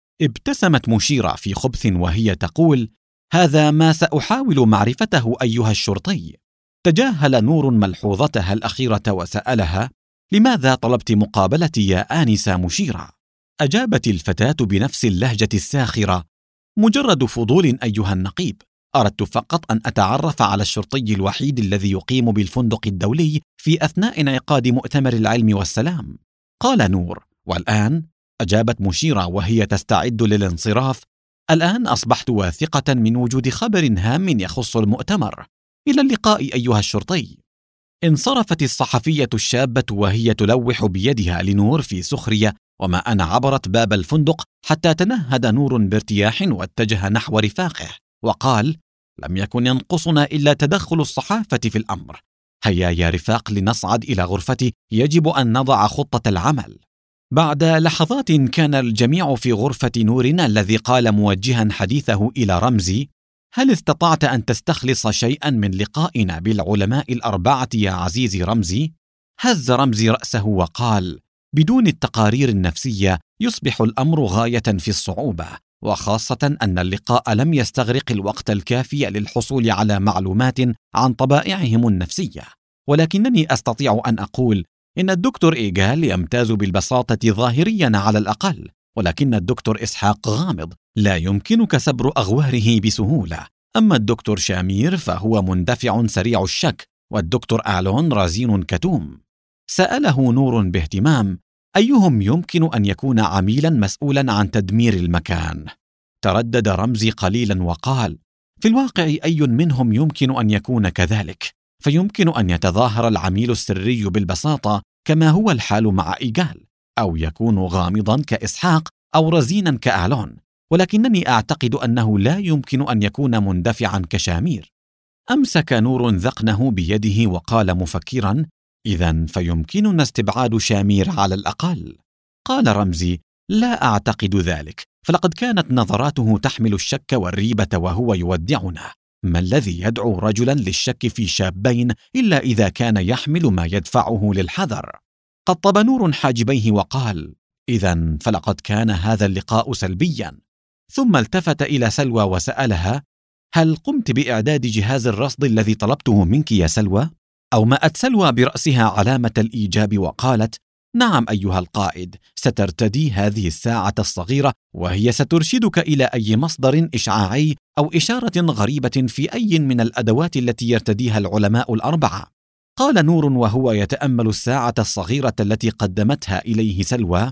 ابتسمت مشيرة في خبث وهي تقول: هذا ما سأحاول معرفته أيها الشرطي. تجاهل نور ملحوظتها الأخيرة وسألها: لماذا طلبت مقابلتي يا آنسة مشيرة؟ أجابت الفتاة بنفس اللهجة الساخرة: مجرد فضول أيها النقيب، أردت فقط أن أتعرف على الشرطي الوحيد الذي يقيم بالفندق الدولي في أثناء انعقاد مؤتمر العلم والسلام. قال نور: والآن؟ أجابت مشيرة وهي تستعد للانصراف: الآن أصبحت واثقة من وجود خبر هام يخص المؤتمر. إلى اللقاء أيها الشرطي. انصرفت الصحفية الشابة وهي تلوح بيدها لنور في سخرية، وما أن عبرت باب الفندق حتى تنهد نور بارتياح واتجه نحو رفاقه وقال: لم يكن ينقصنا إلا تدخل الصحافة في الأمر. هيا يا رفاق لنصعد إلى غرفتي، يجب أن نضع خطة العمل. بعد لحظات كان الجميع في غرفة نور الذي قال موجها حديثه إلى رمزي: هل استطعت أن تستخلص شيئا من لقائنا بالعلماء الأربعة يا عزيزي رمزي؟ هز رمزي رأسه وقال: بدون التقارير النفسية يصبح الأمر غاية في الصعوبة، وخاصة أن اللقاء لم يستغرق الوقت الكافي للحصول على معلومات عن طبائعهم النفسية. ولكنني أستطيع أن أقول إن الدكتور إيجال يمتاز بالبساطة ظاهريا على الأقل، ولكن الدكتور إسحاق غامض، لا يمكنك سبر أغواره بسهولة. أما الدكتور شامير فهو مندفع سريع الشك، والدكتور آلون رزين كتوم. سأله نور باهتمام: أيهم يمكن أن يكون عميلا مسؤولا عن تدمير المكان؟ تردد رمزي قليلا وقال: في الواقع أي منهم يمكن أن يكون كذلك، فيمكن أن يتظاهر العميل السري بالبساطة كما هو الحال مع إيجال، أو يكون غامضا كإسحاق أو رزينا كآلون، ولكنني أعتقد أنه لا يمكن أن يكون مندفعا كشامير. أمسك نور ذقنه بيده وقال مفكرا: إذن فيمكننا استبعاد شامير على الأقل. قال رمزي: لا أعتقد ذلك، فلقد كانت نظراته تحمل الشك والريبة وهو يودعنا. ما الذي يدعو رجلا للشك في شابين إلا إذا كان يحمل ما يدفعه للحذر؟ قطب نور حاجبيه وقال: إذن فلقد كان هذا اللقاء سلبيا. ثم التفت إلى سلوى وسألها: هل قمت بإعداد جهاز الرصد الذي طلبته منك يا سلوى؟ أومأت سلوى برأسها علامة الإيجاب وقالت: نعم أيها القائد، سترتدي هذه الساعة الصغيرة وهي سترشدك إلى أي مصدر إشعاعي أو إشارة غريبة في أي من الأدوات التي يرتديها العلماء الأربعة. قال نور وهو يتأمل الساعة الصغيرة التي قدمتها إليه سلوى: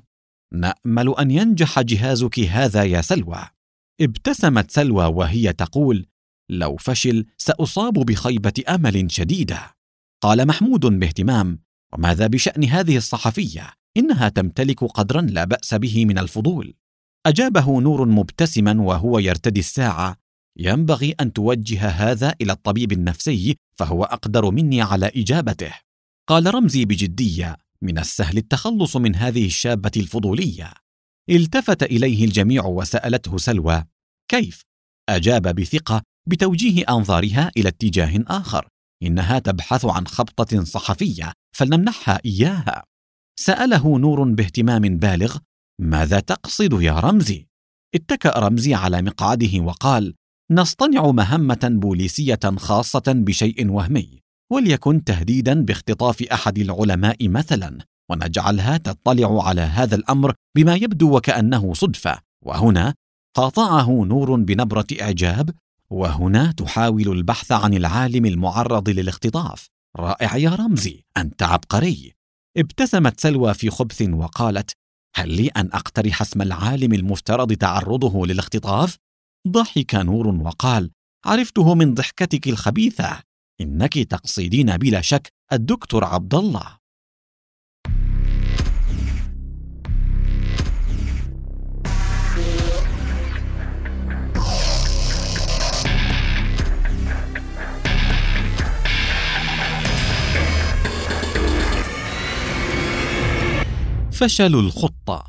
نأمل أن ينجح جهازك هذا يا سلوى. ابتسمت سلوى وهي تقول: لو فشل سأصاب بخيبة أمل شديدة. قال محمود باهتمام: وماذا بشأن هذه الصحفية؟ إنها تمتلك قدرا لا بأس به من الفضول. أجابه نور مبتسما وهو يرتدي الساعة: ينبغي أن توجه هذا إلى الطبيب النفسي، فهو أقدر مني على إجابته. قال رمزي بجدية: من السهل التخلص من هذه الشابة الفضولية. التفت إليه الجميع وسألته سلوى: كيف؟ أجاب بثقة بتوجيه أنظارها إلى اتجاه آخر: إنها تبحث عن خبطة صحفية فلنمنحها إياها. سأله نور باهتمام بالغ: ماذا تقصد يا رمزي؟ اتكأ رمزي على مقعده وقال: نصطنع مهمة بوليسية خاصة بشيء وهمي، وليكن تهديدا باختطاف أحد العلماء مثلا، ونجعلها تطلع على هذا الأمر بما يبدو وكأنه صدفة. وهنا قاطعه نور بنبرة إعجاب: وهنا تحاول البحث عن العالم المعرض للاختطاف. رائع يا رمزي، أنت عبقري. ابتسمت سلوى في خبث وقالت: هل لي أن أقترح اسم العالم المفترض تعرضه للاختطاف؟ ضحك نور وقال: عرفته من ضحكتك الخبيثة، إنك تقصدين بلا شك الدكتور عبد الله. فشل الخطة.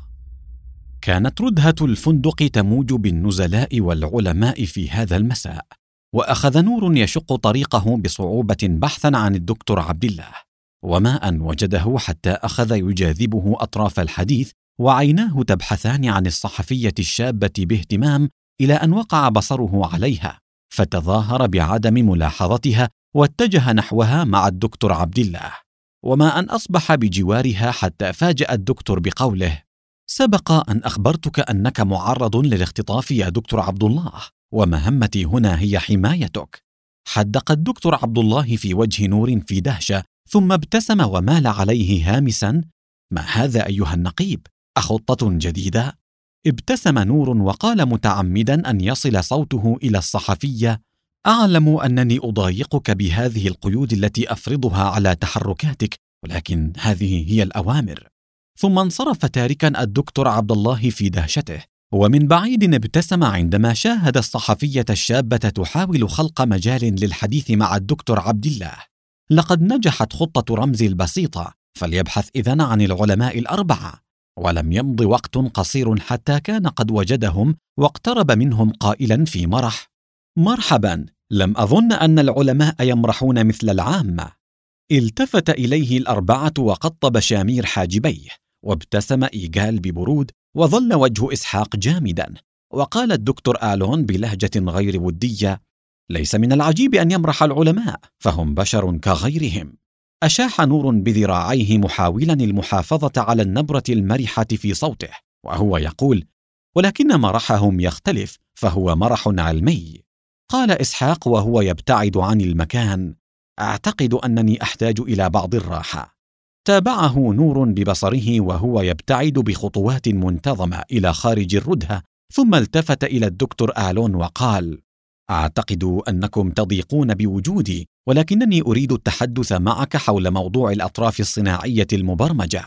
كانت ردهة الفندق تموج بالنزلاء والعلماء في هذا المساء، وأخذ نور يشق طريقه بصعوبة بحثا عن الدكتور عبد الله، وما أن وجده حتى أخذ يجاذبه أطراف الحديث، وعيناه تبحثان عن الصحفية الشابة باهتمام، إلى أن وقع بصره عليها، فتظاهر بعدم ملاحظتها واتجه نحوها مع الدكتور عبد الله، وما أن أصبح بجوارها حتى فاجأ الدكتور بقوله: سبق أن أخبرتك أنك معرض للاختطاف يا دكتور عبد الله، ومهمتي هنا هي حمايتك. حدق الدكتور عبد الله في وجه نور في دهشة، ثم ابتسم ومال عليه هامسا: ما هذا أيها النقيب؟ أخطة جديدة؟ ابتسم نور وقال متعمدا أن يصل صوته إلى الصحفية: أعلم أنني أضايقك بهذه القيود التي أفرضها على تحركاتك، ولكن هذه هي الأوامر. ثم انصرف تاركا الدكتور عبد الله في دهشته، ومن بعيد ابتسم عندما شاهد الصحفية الشابة تحاول خلق مجال للحديث مع الدكتور عبد الله. لقد نجحت خطة رمزي البسيطة، فليبحث إذن عن العلماء الأربعة. ولم يمض وقت قصير حتى كان قد وجدهم، واقترب منهم قائلا في مرح: مرحبا، لم أظن أن العلماء يمرحون مثل العامة. التفت إليه الأربعة وقطب شامير حاجبيه، وابتسم إيجال ببرود، وظل وجه إسحاق جامدا. وقال الدكتور آلون بلهجة غير ودية: ليس من العجيب أن يمرح العلماء، فهم بشر كغيرهم. أشاح نور بذراعيه محاولا المحافظة على النبرة المرحة في صوته، وهو يقول: ولكن مرحهم يختلف، فهو مرح علمي. قال إسحاق وهو يبتعد عن المكان: أعتقد أنني أحتاج إلى بعض الراحة. تابعه نور ببصره وهو يبتعد بخطوات منتظمة إلى خارج الردهة، ثم التفت إلى الدكتور آلون وقال: أعتقد أنكم تضيقون بوجودي، ولكنني أريد التحدث معك حول موضوع الأطراف الصناعية المبرمجة.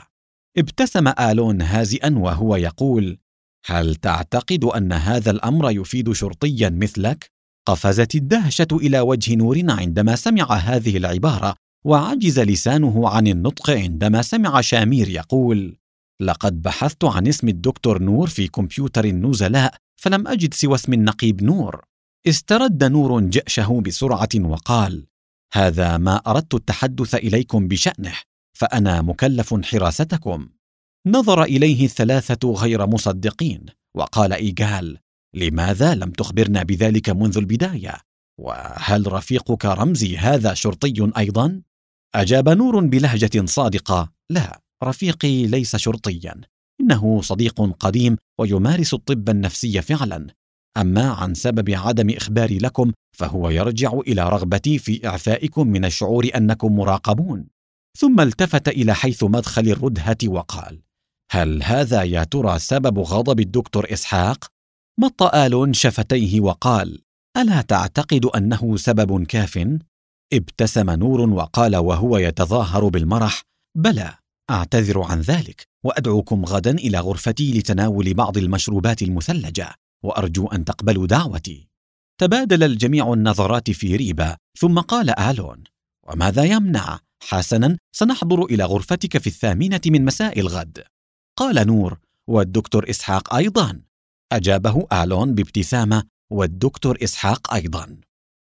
ابتسم آلون هازئا وهو يقول: هل تعتقد أن هذا الأمر يفيد شرطيا مثلك؟ قفزت الدهشة إلى وجه نور عندما سمع هذه العبارة، وعجز لسانه عن النطق عندما سمع شامير يقول: لقد بحثت عن اسم الدكتور نور في كمبيوتر النزلاء، فلم أجد سوى اسم النقيب نور. استرد نور جأشه بسرعة وقال: هذا ما أردت التحدث إليكم بشأنه، فأنا مكلف حراستكم. نظر إليه الثلاثة غير مصدقين، وقال إيجال: لماذا لم تخبرنا بذلك منذ البداية؟ وهل رفيقك رمزي هذا شرطي أيضا؟ أجاب نور بلهجة صادقة: لا، رفيقي ليس شرطيا، إنه صديق قديم ويمارس الطب النفسي فعلا. أما عن سبب عدم إخباري لكم فهو يرجع إلى رغبتي في إعفائكم من الشعور أنكم مراقبون. ثم التفت إلى حيث مدخل الردهة وقال: هل هذا يا ترى سبب غضب الدكتور إسحاق؟ مط آلون شفتيه وقال: ألا تعتقد أنه سبب كاف؟ ابتسم نور وقال وهو يتظاهر بالمرح: بلى، أعتذر عن ذلك، وأدعوكم غدا إلى غرفتي لتناول بعض المشروبات المثلجة، وأرجو أن تقبلوا دعوتي. تبادل الجميع النظرات في ريبة، ثم قال آلون: وماذا يمنع؟ حسنا، سنحضر إلى غرفتك في 8 من مساء الغد. قال نور: والدكتور إسحاق أيضا. أجابه آلون بابتسامة: والدكتور إسحاق أيضا.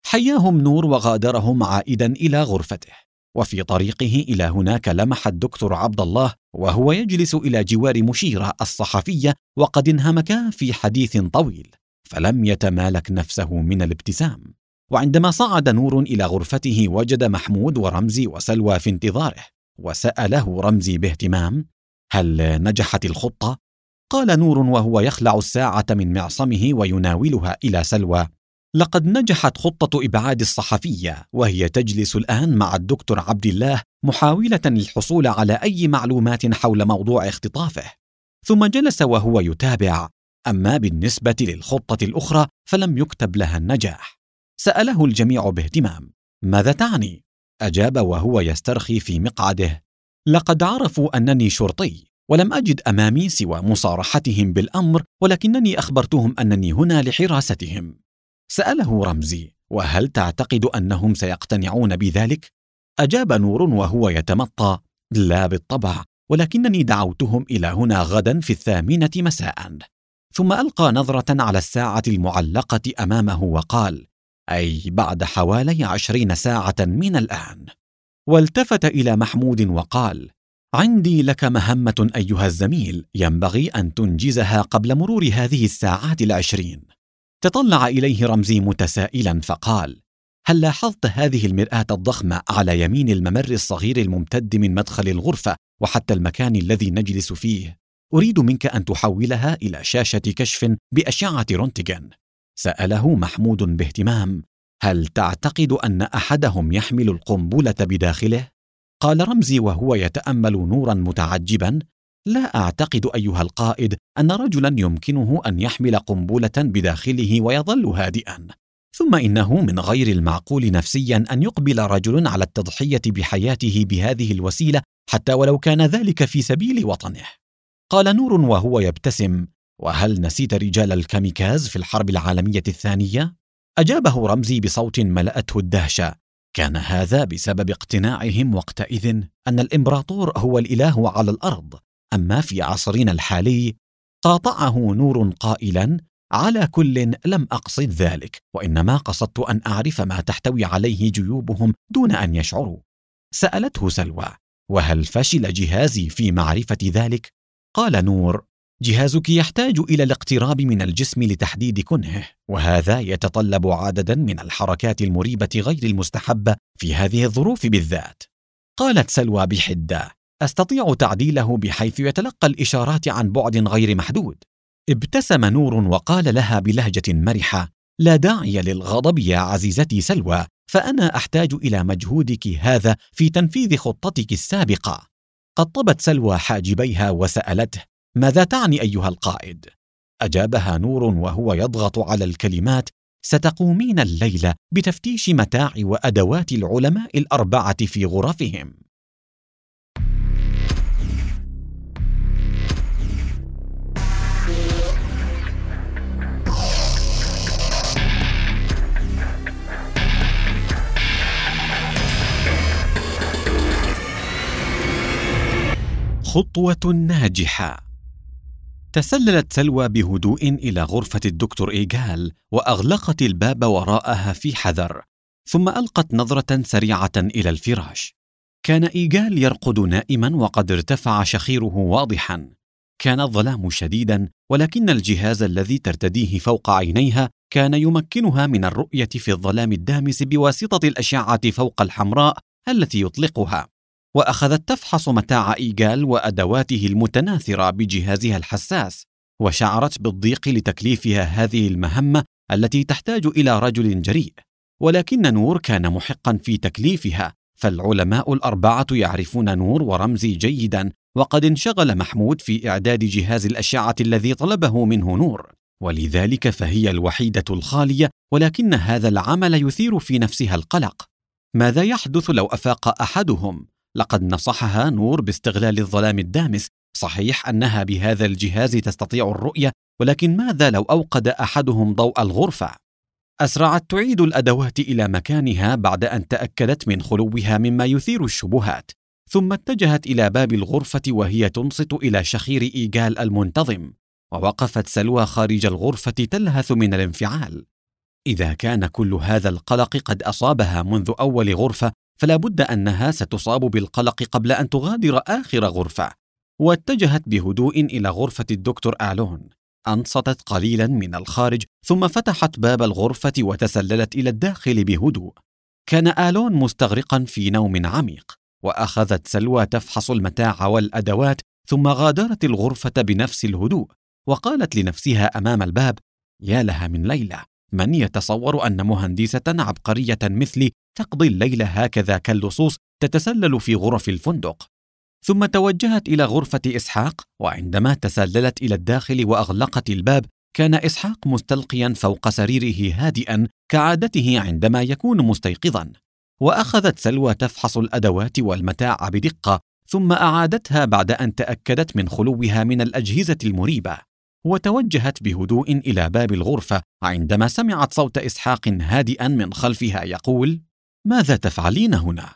حياهم نور وغادرهم عائدا إلى غرفته. وفي طريقه إلى هناك لمح الدكتور عبد الله وهو يجلس إلى جوار مشيرة الصحفية وقد انهمكا في حديث طويل، فلم يتمالك نفسه من الابتسام. وعندما صعد نور إلى غرفته وجد محمود ورمزي وسلوى في انتظاره، وسأله رمزي باهتمام: هل نجحت الخطة؟ قال نور وهو يخلع الساعة من معصمه ويناولها إلى سلوى: لقد نجحت خطة إبعاد الصحفية، وهي تجلس الآن مع الدكتور عبد الله محاولة الحصول على أي معلومات حول موضوع اختطافه. ثم جلس وهو يتابع. أما بالنسبة للخطة الأخرى فلم يكتب لها النجاح. سأله الجميع باهتمام: ماذا تعني؟ أجاب وهو يسترخي في مقعده: لقد عرفوا أنني شرطي، ولم أجد أمامي سوى مصارحتهم بالأمر، ولكنني أخبرتهم أنني هنا لحراستهم. سأله رمزي: وهل تعتقد أنهم سيقتنعون بذلك؟ أجاب نور وهو يتمطى: لا بالطبع، ولكنني دعوتهم إلى هنا غدا في 8 مساء. ثم ألقى نظرة على الساعة المعلقة أمامه وقال: أي بعد حوالي 20 ساعة من الآن. والتفت إلى محمود وقال: عندي لك مهمة أيها الزميل، ينبغي أن تنجزها قبل مرور هذه الساعات 20. تطلع إليه رمزي متسائلا فقال: هل لاحظت هذه المرآة الضخمة على يمين الممر الصغير الممتد من مدخل الغرفة وحتى المكان الذي نجلس فيه؟ أريد منك أن تحولها إلى شاشة كشف بأشعة رونتغن. سأله محمود باهتمام: هل تعتقد أن أحدهم يحمل القنبلة بداخله؟ قال رمزي وهو يتأمل نورا متعجبا: لا أعتقد أيها القائد أن رجلا يمكنه أن يحمل قنبلة بداخله ويظل هادئا، ثم إنه من غير المعقول نفسيا أن يقبل رجل على التضحية بحياته بهذه الوسيلة حتى ولو كان ذلك في سبيل وطنه. قال نور وهو يبتسم: وهل نسيت رجال الكاميكاز في الحرب العالمية الثانية؟ أجابه رمزي بصوت ملأته الدهشة: كان هذا بسبب اقتناعهم وقتئذ أن الإمبراطور هو الإله على الأرض. أما في عصرنا الحالي. قاطعه نور قائلا: على كل لم أقصد ذلك، وإنما قصدت أن أعرف ما تحتوي عليه جيوبهم دون أن يشعروا. سألته سلوى: وهل فشل جهازي في معرفة ذلك؟ قال نور: جهازك يحتاج إلى الاقتراب من الجسم لتحديد كنهه، وهذا يتطلب عددا من الحركات المريبة غير المستحبة في هذه الظروف بالذات. قالت سلوى بحدة: أستطيع تعديله بحيث يتلقى الإشارات عن بعد غير محدود. ابتسم نور وقال لها بلهجة مرحة: لا داعي للغضب يا عزيزتي سلوى، فأنا أحتاج إلى مجهودك هذا في تنفيذ خطتك السابقة. قطبت سلوى حاجبيها وسألته: ماذا تعني أيها القائد؟ أجابها نور وهو يضغط على الكلمات: ستقومين الليلة بتفتيش متاع وأدوات العلماء ال4 في غرفهم. خطوة ناجحة. تسللت سلوى بهدوء إلى غرفة الدكتور إيغال وأغلقت الباب وراءها في حذر، ثم ألقت نظرة سريعة إلى الفراش. كان إيغال يرقد نائما وقد ارتفع شخيره واضحا. كان الظلام شديدا، ولكن الجهاز الذي ترتديه فوق عينيها كان يمكنها من الرؤية في الظلام الدامس بواسطة الأشعة فوق الحمراء التي يطلقها. وأخذت تفحص متاع إيغال وأدواته المتناثرة بجهازها الحساس، وشعرت بالضيق لتكليفها هذه المهمة التي تحتاج إلى رجل جريء. ولكن نور كان محقا في تكليفها، فالعلماء ال4 يعرفون نور ورمزي جيدا، وقد انشغل محمود في إعداد جهاز الأشعة الذي طلبه منه نور، ولذلك فهي الوحيدة الخالية. ولكن هذا العمل يثير في نفسها القلق. ماذا يحدث لو أفاق أحدهم؟ لقد نصحها نور باستغلال الظلام الدامس. صحيح أنها بهذا الجهاز تستطيع الرؤية، ولكن ماذا لو أوقد أحدهم ضوء الغرفة؟ أسرعت تعيد الأدوات إلى مكانها بعد أن تأكدت من خلوها مما يثير الشبهات، ثم اتجهت إلى باب الغرفة وهي تنصت إلى شخير إيغال المنتظم. ووقفت سلوى خارج الغرفة تلهث من الانفعال. إذا كان كل هذا القلق قد أصابها منذ أول غرفة، فلا بد أنها ستصاب بالقلق قبل أن تغادر آخر غرفة. واتجهت بهدوء إلى غرفة الدكتور آلون. أنصتت قليلا من الخارج، ثم فتحت باب الغرفة وتسللت إلى الداخل بهدوء. كان آلون مستغرقا في نوم عميق، وأخذت سلوى تفحص المتاع والأدوات، ثم غادرت الغرفة بنفس الهدوء، وقالت لنفسها أمام الباب: يا لها من ليلة، من يتصور أن مهندسة عبقرية مثلي تقضي الليل هكذا كاللصوص تتسلل في غرف الفندق؟ ثم توجهت إلى غرفة إسحاق، وعندما تسللت إلى الداخل وأغلقت الباب، كان إسحاق مستلقيا فوق سريره هادئا كعادته عندما يكون مستيقظا. وأخذت سلوى تفحص الأدوات والمتاع بدقة، ثم أعادتها بعد أن تأكدت من خلوها من الأجهزة المريبة، وتوجهت بهدوء إلى باب الغرفة عندما سمعت صوت إسحاق هادئا من خلفها يقول: ماذا تفعلين هنا؟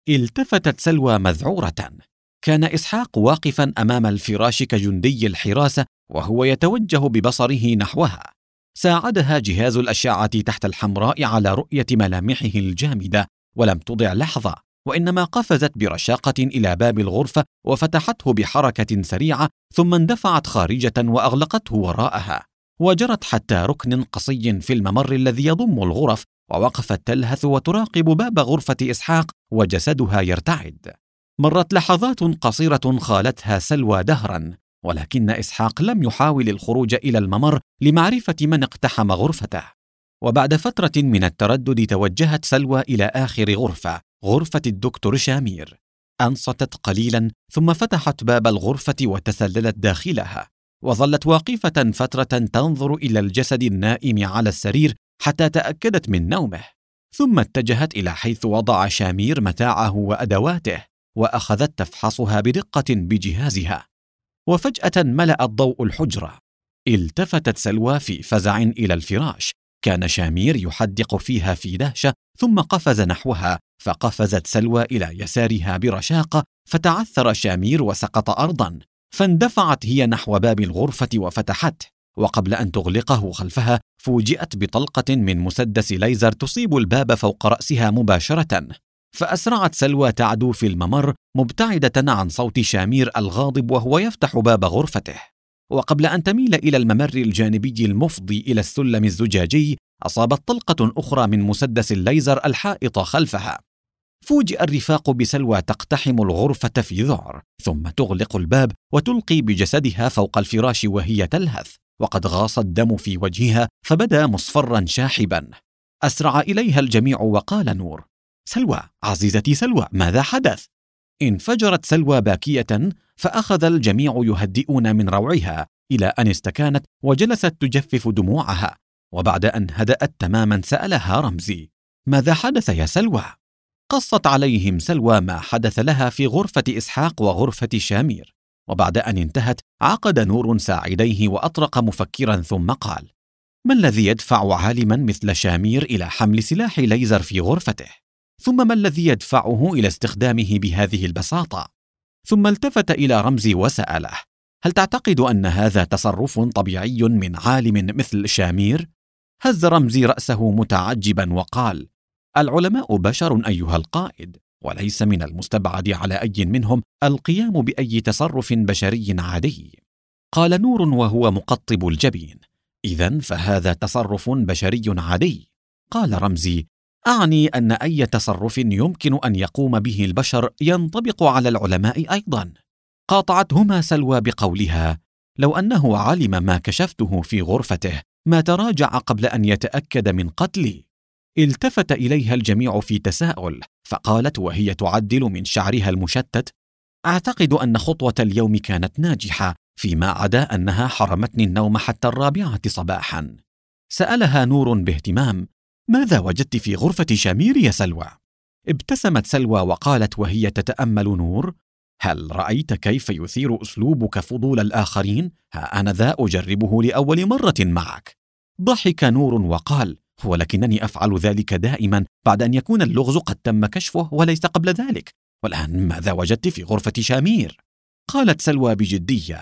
التفتت سلوى مذعورة. كان إسحاق واقفا أمام الفراش كجندي الحراسة، وهو يتوجه ببصره نحوها. ساعدها جهاز الأشعة تحت الحمراء على رؤية ملامحه الجامدة، ولم تضع لحظة، وإنما قفزت برشاقة إلى باب الغرفة وفتحته بحركة سريعة، ثم اندفعت خارجة وأغلقته وراءها، وجرت حتى ركن قصي في الممر الذي يضم الغرف، ووقفت تلهث وتراقب باب غرفة إسحاق وجسدها يرتعد. مرت لحظات قصيرة خالتها سلوى دهرا، ولكن إسحاق لم يحاول الخروج إلى الممر لمعرفة من اقتحم غرفته. وبعد فترة من التردد توجهت سلوى إلى آخر غرفة الدكتور شامير. أنصتت قليلا، ثم فتحت باب الغرفة وتسللت داخلها، وظلت واقفة فترة تنظر إلى الجسد النائم على السرير حتى تأكدت من نومه، ثم اتجهت إلى حيث وضع شامير متاعه وأدواته، وأخذت تفحصها بدقة بجهازها. وفجأة ملأ الضوء الحجرة. التفتت سلوى في فزع إلى الفراش. كان شامير يحدق فيها في دهشة، ثم قفز نحوها، فقفزت سلوى إلى يسارها برشاقة، فتعثر شامير وسقط أرضا، فاندفعت هي نحو باب الغرفة وفتحته، وقبل أن تغلقه خلفها فوجئت بطلقة من مسدس ليزر تصيب الباب فوق رأسها مباشرة. فأسرعت سلوى تعدو في الممر مبتعدة عن صوت شامير الغاضب وهو يفتح باب غرفته. وقبل أن تميل إلى الممر الجانبي المفضي إلى السلم الزجاجي، أصابت طلقة أخرى من مسدس الليزر الحائط خلفها. فوجئ الرفاق بسلوى تقتحم الغرفة في ذعر، ثم تغلق الباب وتلقي بجسدها فوق الفراش وهي تلهث، وقد غاص الدم في وجهها فبدا مصفرا شاحبا. أسرع إليها الجميع وقال نور: سلوى، عزيزتي سلوى، ماذا حدث؟ انفجرت سلوى باكية، فأخذ الجميع يهدئون من روعها إلى أن استكانت وجلست تجفف دموعها. وبعد أن هدأت تماما سألها رمزي: ماذا حدث يا سلوى؟ قصت عليهم سلوى ما حدث لها في غرفة إسحاق وغرفة شامير. وبعد أن انتهت عقد نور ساعديه وأطرق مفكرا، ثم قال: ما الذي يدفع عالما مثل شامير إلى حمل سلاح ليزر في غرفته؟ ثم ما الذي يدفعه إلى استخدامه بهذه البساطة؟ ثم التفت إلى رمزي وسأله: هل تعتقد أن هذا تصرف طبيعي من عالم مثل شامير؟ هز رمزي رأسه متعجبا وقال: العلماء بشر أيها القائد، وليس من المستبعد على أي منهم القيام بأي تصرف بشري عادي. قال نور وهو مقطب الجبين: إذن فهذا تصرف بشري عادي. قال رمزي: أعني أن أي تصرف يمكن أن يقوم به البشر ينطبق على العلماء أيضا. قاطعتهما سلوى بقولها: لو أنه علم ما كشفته في غرفته ما تراجع قبل أن يتأكد من قتلي. التفت إليها الجميع في تساؤل، فقالت وهي تعدل من شعرها المشتت: أعتقد أن خطوة اليوم كانت ناجحة، فيما عدا أنها حرمتني النوم حتى 4 صباحا. سألها نور باهتمام: ماذا وجدت في غرفة شامير يا سلوى؟ ابتسمت سلوى وقالت وهي تتأمل نور: هل رأيت كيف يثير أسلوبك فضول الآخرين؟ ها أنا ذا أجربه لأول مرة معك. ضحك نور وقال: ولكنني أفعل ذلك دائما بعد أن يكون اللغز قد تم كشفه وليس قبل ذلك. والآن ماذا وجدت في غرفة شامير؟ قالت سلوى بجدية: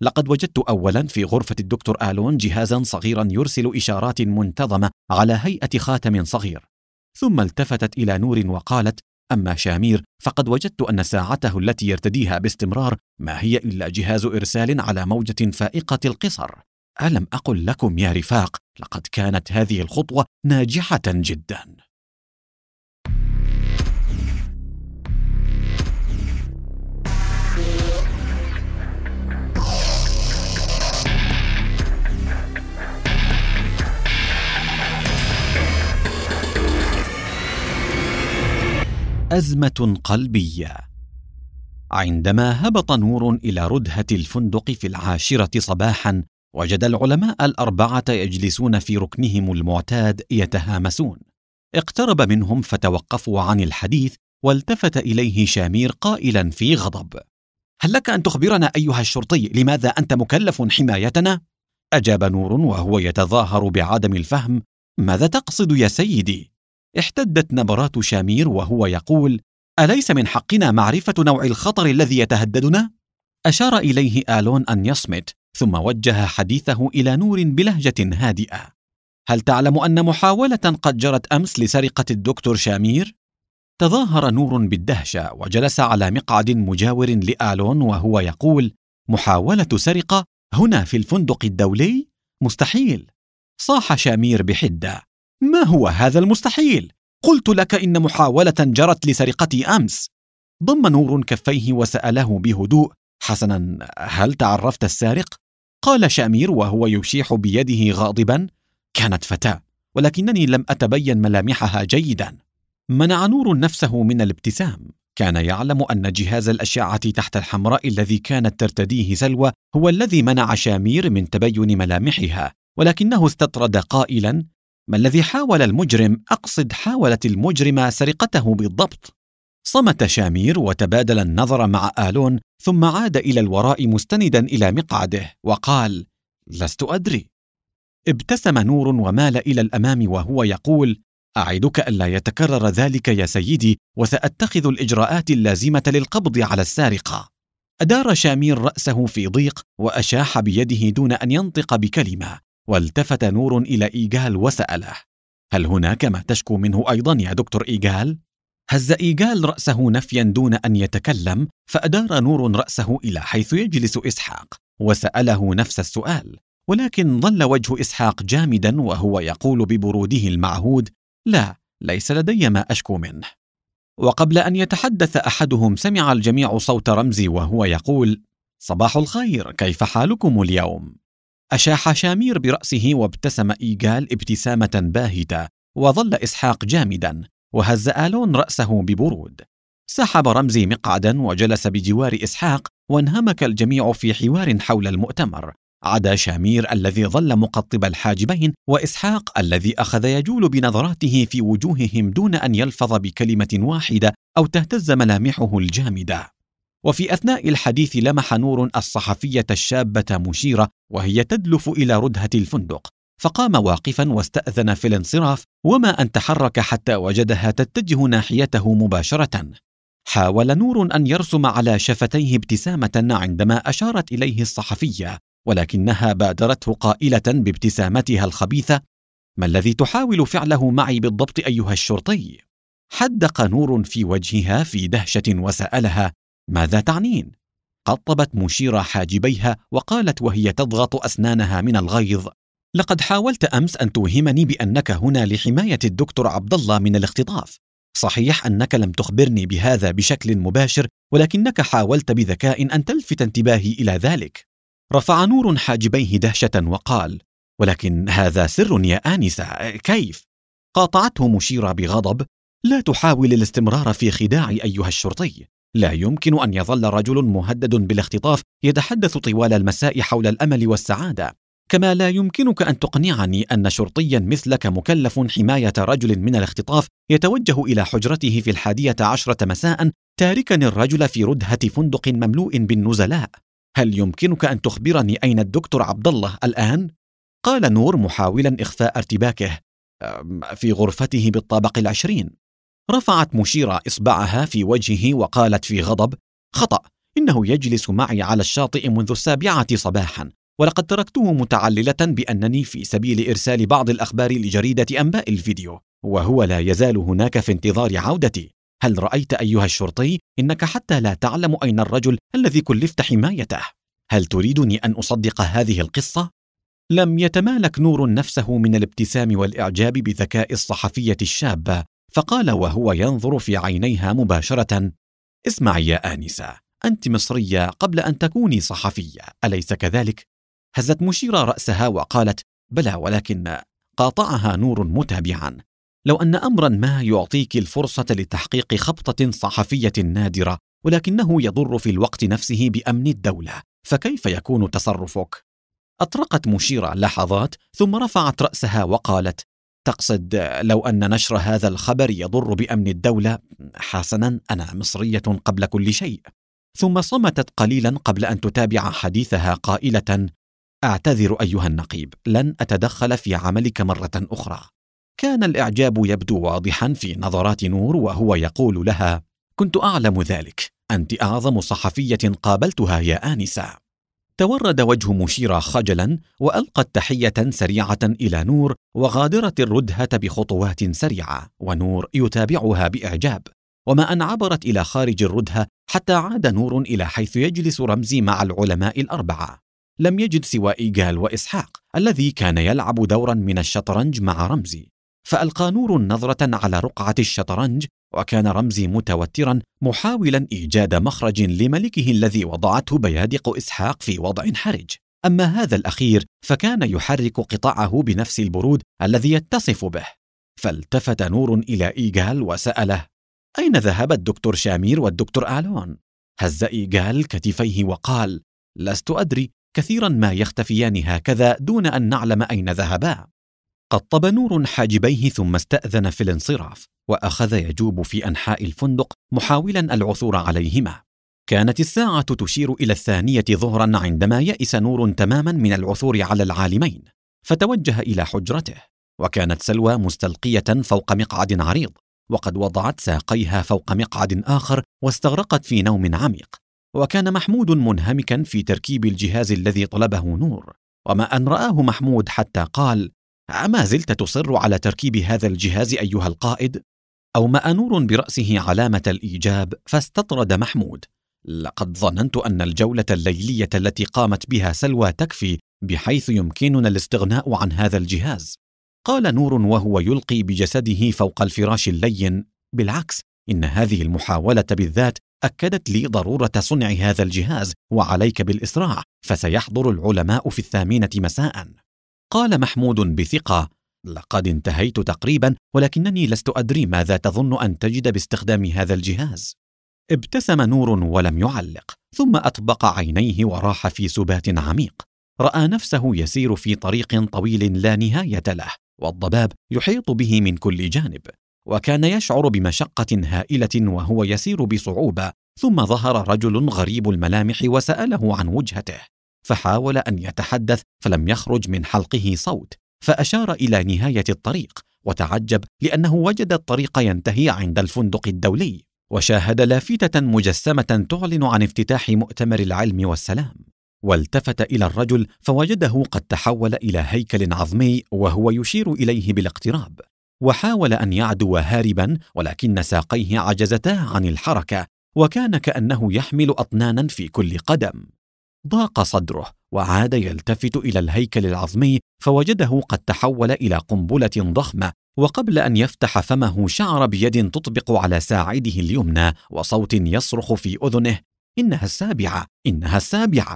لقد وجدت أولا في غرفة الدكتور آلون جهازا صغيرا يرسل إشارات منتظمة على هيئة خاتم صغير. ثم التفتت إلى نور وقالت: أما شامير فقد وجدت أن ساعته التي يرتديها باستمرار ما هي إلا جهاز إرسال على موجة فائقة القصر. ألم أقل لكم يا رفاق لقد كانت هذه الخطوة ناجحة جدا. أزمة قلبية. عندما هبط نور إلى ردهة الفندق في 10 صباحا، وجد العلماء ال4 يجلسون في ركنهم المعتاد يتهامسون. اقترب منهم فتوقفوا عن الحديث، والتفت إليه شامير قائلا في غضب: هل لك أن تخبرنا أيها الشرطي لماذا أنت مكلف حمايتنا؟ أجاب نور وهو يتظاهر بعدم الفهم: ماذا تقصد يا سيدي؟ احتدت نبرات شامير وهو يقول: أليس من حقنا معرفة نوع الخطر الذي يتهددنا؟ أشار إليه آلون أن يصمت، ثم وجه حديثه إلى نور بلهجة هادئة: هل تعلم أن محاولة قد جرت أمس لسرقة الدكتور شامير؟ تظاهر نور بالدهشة وجلس على مقعد مجاور لآلون وهو يقول: محاولة سرقة هنا في الفندق الدولي؟ مستحيل! صاح شامير بحدة: ما هو هذا المستحيل؟ قلت لك إن محاولة جرت لسرقتي أمس. ضم نور كفيه وسأله بهدوء: حسنا، هل تعرفت السارق؟ قال شامير وهو يشيح بيده غاضبا: كانت فتاة، ولكنني لم أتبين ملامحها جيدا. منع نور نفسه من الابتسام. كان يعلم أن جهاز الأشعة تحت الحمراء الذي كانت ترتديه سلوى هو الذي منع شامير من تبين ملامحها، ولكنه استطرد قائلا: ما الذي حاول المجرم؟ أقصد حاولت المجرمة سرقته بالضبط. صمت شامير وتبادل النظر مع آلون، ثم عاد إلى الوراء مستندا إلى مقعده وقال: لست أدري. ابتسم نور ومال إلى الأمام وهو يقول: أعدك ألا يتكرر ذلك يا سيدي، وسأتخذ الإجراءات اللازمة للقبض على السارقة. أدار شامير رأسه في ضيق وأشاح بيده دون أن ينطق بكلمة، والتفت نور إلى إيغال وسأله: هل هناك ما تشكو منه أيضا يا دكتور إيغال؟ هز إيغال رأسه نفيا دون أن يتكلم، فأدار نور رأسه إلى حيث يجلس إسحاق وسأله نفس السؤال، ولكن ظل وجه إسحاق جامدا وهو يقول ببروده المعهود: لا، ليس لدي ما أشكو منه. وقبل أن يتحدث أحدهم سمع الجميع صوت رمزي وهو يقول: صباح الخير، كيف حالكم اليوم؟ أشاح شامير برأسه وابتسم إيغال ابتسامة باهتة، وظل إسحاق جامدا، وهز آلون رأسه ببرود. سحب رمزي مقعدا وجلس بجوار إسحاق، وانهمك الجميع في حوار حول المؤتمر، عدا شامير الذي ظل مقطب الحاجبين، وإسحاق الذي أخذ يجول بنظراته في وجوههم دون أن يلفظ بكلمة واحدة أو تهتز ملامحه الجامدة. وفي أثناء الحديث لمح نور الصحفية الشابة مشيرة وهي تدلف إلى ردهة الفندق، فقام واقفا واستأذن في الانصراف، وما أن تحرك حتى وجدها تتجه ناحيته مباشرة. حاول نور أن يرسم على شفتيه ابتسامة عندما أشارت إليه الصحفية، ولكنها بادرته قائلة بابتسامتها الخبيثة: ما الذي تحاول فعله معي بالضبط أيها الشرطي؟ حدق نور في وجهها في دهشة وسألها: ماذا تعنين؟ قطبت مشيرة حاجبيها وقالت وهي تضغط أسنانها من الغيظ: لقد حاولت أمس أن توهمني بأنك هنا لحماية الدكتور عبد الله من الاختطاف. صحيح أنك لم تخبرني بهذا بشكل مباشر، ولكنك حاولت بذكاء أن تلفت انتباهي إلى ذلك. رفع نور حاجبيه دهشة وقال: ولكن هذا سر يا آنسة، كيف؟ قاطعته مشيرة بغضب: لا تحاول الاستمرار في خداعي أيها الشرطي. لا يمكن أن يظل رجل مهدد بالاختطاف يتحدث طوال المساء حول الأمل والسعادة، كما لا يمكنك أن تقنعني أن شرطيا مثلك مكلف حماية رجل من الاختطاف يتوجه إلى حجرته في 11 مساء تاركا الرجل في ردهة فندق مملوء بالنزلاء. هل يمكنك أن تخبرني أين الدكتور عبد الله الآن؟ قال نور محاولا إخفاء ارتباكه: في غرفته بالطابق 20. رفعت مشيرة إصبعها في وجهه وقالت في غضب: خطأ، إنه يجلس معي على الشاطئ منذ 7 صباحا، ولقد تركته متعللة بأنني في سبيل إرسال بعض الأخبار لجريدة أنباء الفيديو، وهو لا يزال هناك في انتظار عودتي. هل رأيت أيها الشرطي؟ إنك حتى لا تعلم أين الرجل الذي كلفت حمايته. هل تريدني أن أصدق هذه القصة؟ لم يتمالك نور نفسه من الابتسام والإعجاب بذكاء الصحفية الشابة، فقال وهو ينظر في عينيها مباشرة: اسمعي يا آنسة، أنت مصرية قبل أن تكوني صحفية، أليس كذلك؟ هزت مشيرة رأسها وقالت: بلى، ولكن... قاطعها نور متابعا: لو أن أمرا ما يعطيك الفرصة لتحقيق خبطة صحفية نادرة، ولكنه يضر في الوقت نفسه بأمن الدولة، فكيف يكون تصرفك؟ أطرقت مشيرة لحظات ثم رفعت رأسها وقالت: تقصد لو أن نشر هذا الخبر يضر بأمن الدولة؟ حسنا، أنا مصرية قبل كل شيء. ثم صمتت قليلا قبل أن تتابع حديثها قائلة: أعتذر أيها النقيب، لن أتدخل في عملك مرة أخرى. كان الإعجاب يبدو واضحا في نظرات نور وهو يقول لها: كنت أعلم ذلك، أنت أعظم صحفية قابلتها يا آنسة. تورد وجه مشيرة خجلا وألقت تحية سريعة إلى نور، وغادرت الردهة بخطوات سريعة، ونور يتابعها بإعجاب. وما أن عبرت إلى خارج الردهة حتى عاد نور إلى حيث يجلس رمزي مع العلماء ال4. لم يجد سوى إيجال وإسحاق الذي كان يلعب دورا من الشطرنج مع رمزي، فألقى نور نظرة على رقعة الشطرنج، وكان رمزي متوترا محاولا إيجاد مخرج لملكه الذي وضعته بيادق إسحاق في وضع حرج. أما هذا الأخير فكان يحرك قطعه بنفس البرود الذي يتصف به. فالتفت نور إلى إيجال وسأله: أين ذهب الدكتور شامير والدكتور آلون؟ هز إيجال كتفيه وقال: لست أدري، كثيرا ما يختفيان هكذا دون أن نعلم أين ذهبا. قطب نور حاجبيه ثم استأذن في الانصراف، وأخذ يجوب في أنحاء الفندق محاولا العثور عليهما. كانت الساعة تشير إلى 2 ظهرا عندما يئس نور تماما من العثور على العالمين، فتوجه إلى حجرته. وكانت سلوى مستلقية فوق مقعد عريض، وقد وضعت ساقيها فوق مقعد آخر واستغرقت في نوم عميق. وكان محمود منهمكا في تركيب الجهاز الذي طلبه نور، وما أن رآه محمود حتى قال: أما زلت تصر على تركيب هذا الجهاز أيها القائد؟ أومأ نور برأسه علامة الإيجاب، فاستطرد محمود: لقد ظننت أن الجولة الليلية التي قامت بها سلوى تكفي، بحيث يمكننا الاستغناء عن هذا الجهاز. قال نور وهو يلقي بجسده فوق الفراش اللين: بالعكس، إن هذه المحاولة بالذات أكدت لي ضرورة صنع هذا الجهاز، وعليك بالإسراع، فسيحضر العلماء في 8 مساء. قال محمود بثقة: لقد انتهيت تقريبا، ولكنني لست أدري ماذا تظن أن تجد باستخدام هذا الجهاز. ابتسم نور ولم يعلق، ثم أطبق عينيه وراح في سبات عميق. رأى نفسه يسير في طريق طويل لا نهاية له، والضباب يحيط به من كل جانب، وكان يشعر بمشقة هائلة وهو يسير بصعوبة. ثم ظهر رجل غريب الملامح وسأله عن وجهته، فحاول أن يتحدث فلم يخرج من حلقه صوت، فأشار إلى نهاية الطريق، وتعجب لأنه وجد الطريق ينتهي عند الفندق الدولي، وشاهد لافتة مجسمة تعلن عن افتتاح مؤتمر العلم والسلام. والتفت إلى الرجل فوجده قد تحول إلى هيكل عظمي وهو يشير إليه بالاقتراب، وحاول أن يعدو هاربا، ولكن ساقيه عجزتا عن الحركة، وكان كأنه يحمل أطنانا في كل قدم. ضاق صدره وعاد يلتفت إلى الهيكل العظمي فوجده قد تحول إلى قنبلة ضخمة، وقبل أن يفتح فمه شعر بيد تطبق على ساعده اليمنى وصوت يصرخ في أذنه: إنها السابعة، إنها السابعة.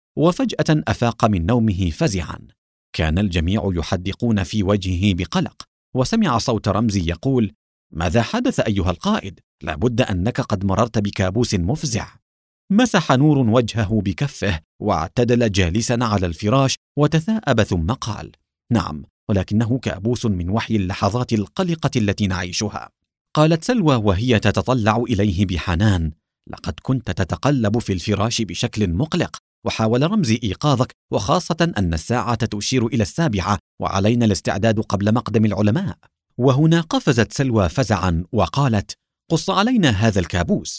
وفجأة أفاق من نومه فزعا. كان الجميع يحدقون في وجهه بقلق، وسمع صوت رمزي يقول: ماذا حدث أيها القائد؟ لابد أنك قد مررت بكابوس مفزع. مسح نور وجهه بكفه واعتدل جالسا على الفراش وتثاءب، ثم قال: نعم، ولكنه كابوس من وحي اللحظات القلقة التي نعيشها. قالت سلوى وهي تتطلع إليه بحنان: لقد كنت تتقلب في الفراش بشكل مقلق، وحاول رمزي إيقاظك، وخاصة أن الساعة تشير إلى 7 وعلينا الاستعداد قبل مقدم العلماء. وهنا قفزت سلوى فزعا وقالت: قص علينا هذا الكابوس.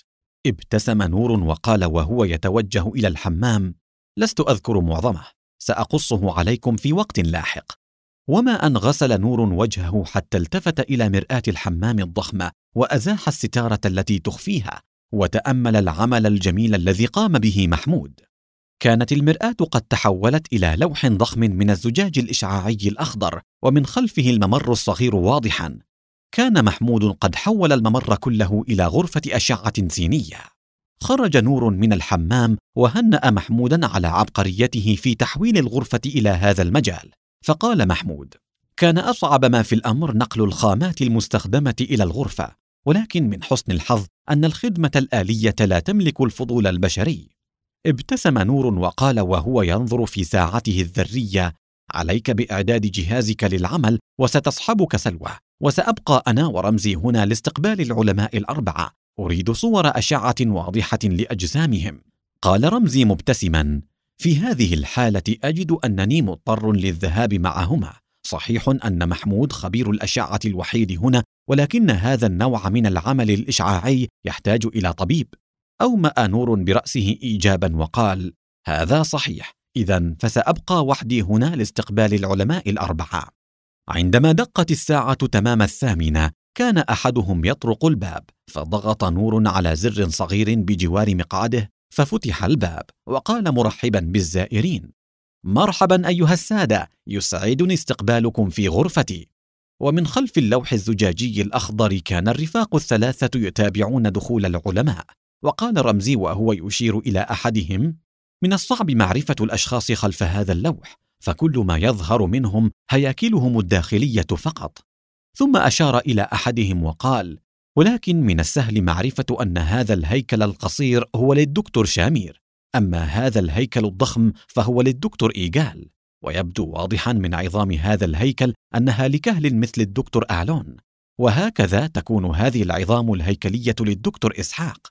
ابتسم نور وقال وهو يتوجه إلى الحمام: لست أذكر معظمه، سأقصه عليكم في وقت لاحق. وما أن غسل نور وجهه حتى التفت إلى مرآة الحمام الضخمة وأزاح الستارة التي تخفيها، وتأمل العمل الجميل الذي قام به محمود. كانت المرآة قد تحولت إلى لوح ضخم من الزجاج الإشعاعي الأخضر، ومن خلفه الممر الصغير واضحا. كان محمود قد حول الممر كله إلى غرفة أشعة سينية. خرج نور من الحمام وهنأ محمودا على عبقريته في تحويل الغرفة إلى هذا المجال، فقال محمود: كان أصعب ما في الأمر نقل الخامات المستخدمة إلى الغرفة، ولكن من حسن الحظ أن الخدمة الآلية لا تملك الفضول البشري. ابتسم نور وقال وهو ينظر في ساعته الذرية: عليك بإعداد جهازك للعمل، وستصحبك سلوى، وسأبقى أنا ورمزي هنا لاستقبال العلماء الأربعة. أريد صور أشعة واضحة لأجسامهم. قال رمزي مبتسما: في هذه الحالة أجد أنني مضطر للذهاب معهما. صحيح أن محمود خبير الأشعة الوحيد هنا، ولكن هذا النوع من العمل الإشعاعي يحتاج إلى طبيب. أومأ نور برأسه إيجابا وقال: هذا صحيح، إذن فسأبقى وحدي هنا لاستقبال العلماء الأربعة. عندما دقت الساعة تمام 8 كان أحدهم يطرق الباب، فضغط نور على زر صغير بجوار مقعده، ففتح الباب، وقال مرحبا بالزائرين: مرحبا أيها السادة، يسعدني استقبالكم في غرفتي. ومن خلف اللوح الزجاجي الأخضر كان الرفاق الثلاثة يتابعون دخول العلماء. وقال رمزي وهو يشير إلى أحدهم: من الصعب معرفة الأشخاص خلف هذا اللوح، فكل ما يظهر منهم هياكلهم الداخلية فقط. ثم أشار إلى أحدهم وقال: ولكن من السهل معرفة أن هذا الهيكل القصير هو للدكتور شامير، أما هذا الهيكل الضخم فهو للدكتور إيجال، ويبدو واضحا من عظام هذا الهيكل أنها لكهل مثل الدكتور أعلون، وهكذا تكون هذه العظام الهيكلية للدكتور إسحاق.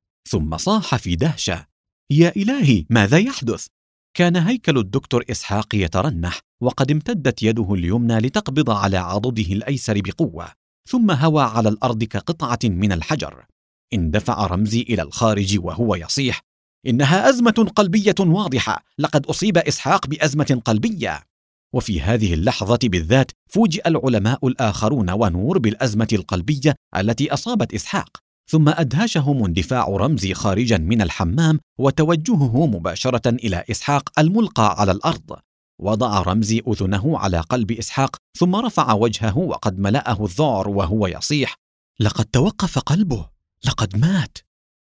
ثم صاح في دهشة: يا إلهي، ماذا يحدث؟ كان هيكل الدكتور إسحاق يترنح، وقد امتدت يده اليمنى لتقبض على عضده الأيسر بقوة، ثم هوى على الأرض كقطعة من الحجر. اندفع رمزي إلى الخارج وهو يصيح: إنها أزمة قلبية واضحة، لقد أصيب إسحاق بأزمة قلبية. وفي هذه اللحظة بالذات فوجئ العلماء الآخرون ونور بالأزمة القلبية التي أصابت إسحاق، ثم أدهشهم اندفاع رمزي خارجا من الحمام وتوجهه مباشرة إلى إسحاق الملقى على الأرض. وضع رمزي أذنه على قلب إسحاق، ثم رفع وجهه وقد ملأه الذعر وهو يصيح: لقد توقف قلبه، لقد مات.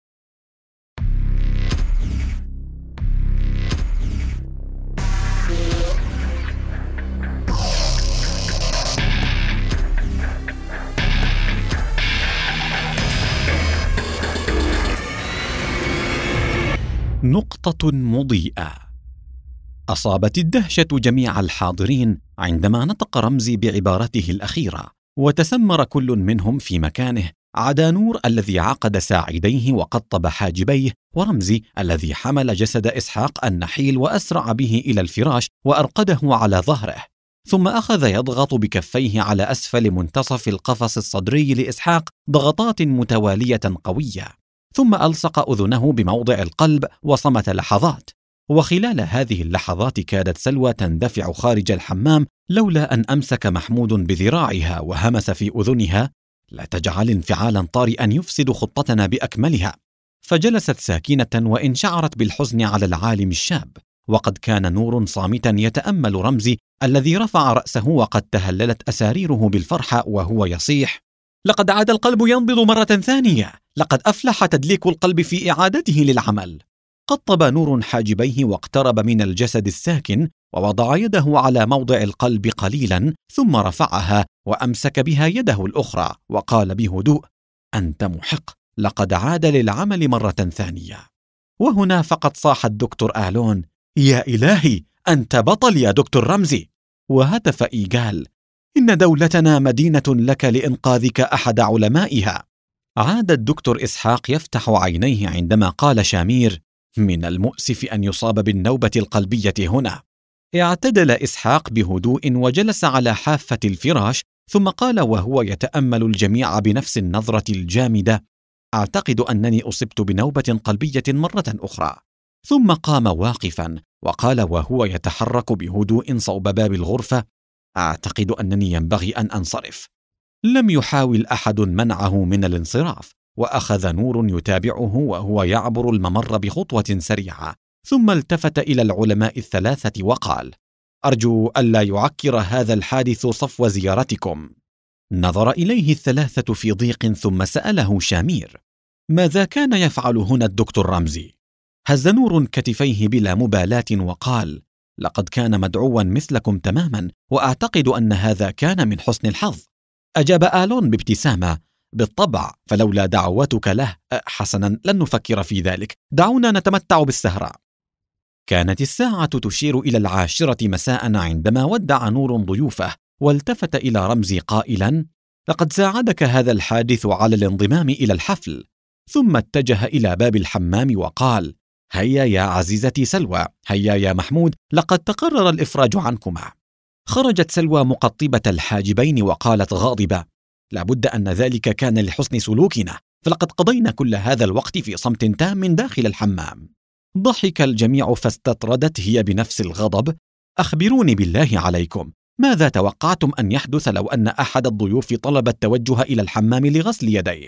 نقطة مضيئة. أصابت الدهشة جميع الحاضرين عندما نطق رمزي بعبارته الأخيرة، وتسمر كل منهم في مكانه، عدا نور الذي عقد ساعديه وقطب حاجبيه، ورمزي الذي حمل جسد إسحاق النحيل وأسرع به إلى الفراش وأرقده على ظهره، ثم أخذ يضغط بكفيه على أسفل منتصف القفص الصدري لإسحاق ضغطات متوالية قوية، ثم ألصق أذنه بموضع القلب وصمت لحظات. وخلال هذه اللحظات كادت سلوى تندفع خارج الحمام، لولا أن أمسك محمود بذراعها وهمس في أذنها: لا تجعل انفعالا طارئا يفسد خطتنا بأكملها. فجلست ساكنة وإن شعرت بالحزن على العالم الشاب. وقد كان نور صامتا يتأمل رمزي الذي رفع رأسه وقد تهللت أساريره بالفرحة وهو يصيح: لقد عاد القلب ينبض مرة ثانية، لقد أفلح تدليك القلب في إعادته للعمل. قطب نور حاجبيه واقترب من الجسد الساكن، ووضع يده على موضع القلب قليلا، ثم رفعها وأمسك بها يده الأخرى وقال بهدوء: أنت محق، لقد عاد للعمل مرة ثانية. وهنا فقط صاح الدكتور أعلون: يا إلهي، أنت بطل يا دكتور رمزي. وهتف إيجال: إن دولتنا مدينة لك لإنقاذك أحد علمائها. عاد الدكتور إسحاق يفتح عينيه عندما قال شامير: من المؤسف أن يصاب بالنوبة القلبية هنا. اعتدل إسحاق بهدوء وجلس على حافة الفراش، ثم قال وهو يتأمل الجميع بنفس النظرة الجامدة: أعتقد أنني أصبت بنوبة قلبية مرة أخرى. ثم قام واقفا وقال وهو يتحرك بهدوء صوب باب الغرفة: أعتقد أنني ينبغي أن أنصرف. لم يحاول أحد منعه من الانصراف، وأخذ نور يتابعه وهو يعبر الممر بخطوة سريعة، ثم التفت إلى العلماء الثلاثة وقال: أرجو ألا يعكر هذا الحادث صفو زيارتكم. نظر إليه الثلاثة في ضيق، ثم سأله شامير: ماذا كان يفعل هنا الدكتور رمزي؟ هز نور كتفيه بلا مبالاة وقال: لقد كان مدعوا مثلكم تماما، وأعتقد أن هذا كان من حسن الحظ. أجاب آلون بابتسامة: بالطبع، فلولا دعوتك له. حسنا، لن نفكر في ذلك، دعونا نتمتع بالسهرة. كانت الساعة تشير إلى 10 مساء عندما ودع نور ضيوفه، والتفت إلى رمزي قائلا: لقد ساعدك هذا الحادث على الانضمام إلى الحفل. ثم اتجه إلى باب الحمام وقال: هيا يا عزيزتي سلوى، هيا يا محمود، لقد تقرر الإفراج عنكما. خرجت سلوى مقطبة الحاجبين وقالت غاضبة: لابد أن ذلك كان لحسن سلوكنا، فلقد قضينا كل هذا الوقت في صمت تام داخل الحمام. ضحك الجميع، فاستطردت هي بنفس الغضب: أخبروني بالله عليكم، ماذا توقعتم أن يحدث لو أن أحد الضيوف طلب التوجه إلى الحمام لغسل يديه؟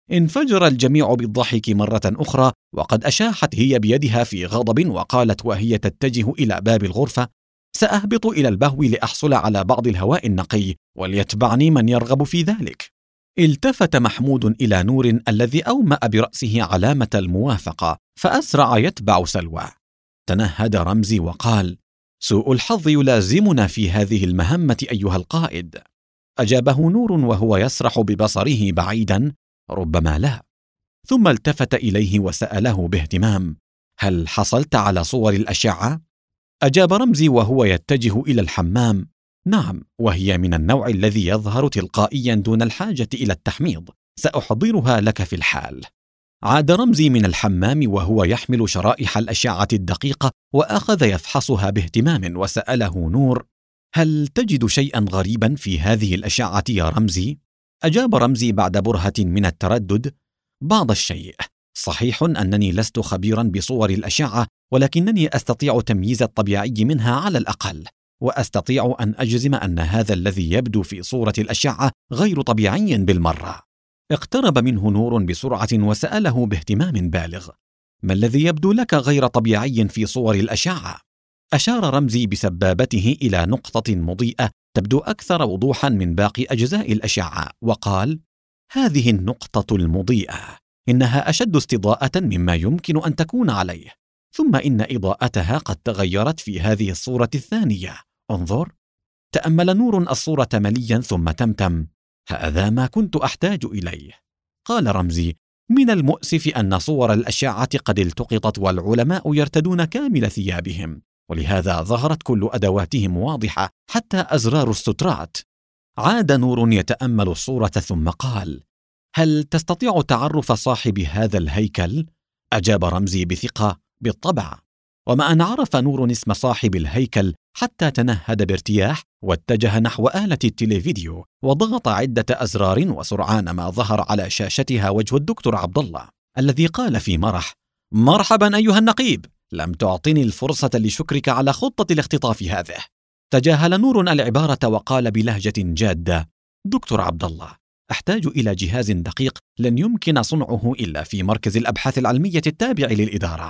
انفجر الجميع بالضحك مرة أخرى، وقد أشاحت هي بيدها في غضب وقالت وهي تتجه إلى باب الغرفة: سأهبط إلى البهو لأحصل على بعض الهواء النقي، وليتبعني من يرغب في ذلك. التفت محمود إلى نور الذي أومأ برأسه علامة الموافقة، فأسرع يتبع سلوى. تنهد رمزي وقال: سوء الحظ يلازمنا في هذه المهمة أيها القائد. أجابه نور وهو يسرح ببصره بعيدا: ربما لا. ثم التفت إليه وسأله باهتمام: هل حصلت على صور الأشعة؟ أجاب رمزي وهو يتجه إلى الحمام: نعم، وهي من النوع الذي يظهر تلقائيا دون الحاجة إلى التحميض، سأحضرها لك في الحال. عاد رمزي من الحمام وهو يحمل شرائح الأشعة الدقيقة، وأخذ يفحصها باهتمام، وسأله نور: هل تجد شيئا غريبا في هذه الأشعة يا رمزي؟ أجاب رمزي بعد برهة من التردد: بعض الشيء. صحيح أنني لست خبيرا بصور الأشعة، ولكنني أستطيع تمييز الطبيعي منها على الأقل، وأستطيع أن أجزم أن هذا الذي يبدو في صورة الأشعة غير طبيعي بالمرة. اقترب منه نور بسرعة وسأله باهتمام بالغ: ما الذي يبدو لك غير طبيعي في صور الأشعة؟ أشار رمزي بسبابته إلى نقطة مضيئة تبدو أكثر وضوحا من باقي أجزاء الأشعة، وقال: هذه النقطة المضيئة إنها أشد استضاءة مما يمكن أن تكون عليه، ثم إن إضاءتها قد تغيرت في هذه الصورة الثانية. انظر. تأمل نور الصورة مليا ثم تمتم: هذا ما كنت أحتاج إليه. قال رمزي: من المؤسف أن صور الأشعة قد التقطت والعلماء يرتدون كامل ثيابهم، ولهذا ظهرت كل أدواتهم واضحة حتى أزرار السترات. عاد نور يتأمل الصورة ثم قال: هل تستطيع تعرف صاحب هذا الهيكل؟ أجاب رمزي بثقة: بالطبع. وما أن عرف نور اسم صاحب الهيكل حتى تنهد بارتياح واتجه نحو آلة التلفزيون وضغط عدة أزرار، وسرعان ما ظهر على شاشتها وجه الدكتور عبد الله الذي قال في مرح: مرحبا أيها النقيب، لم تعطني الفرصة لشكرك على خطة الاختطاف هذه. تجاهل نور العبارة وقال بلهجة جادة: دكتور عبد الله، أحتاج إلى جهاز دقيق لن يمكن صنعه إلا في مركز الأبحاث العلمية التابع للإدارة.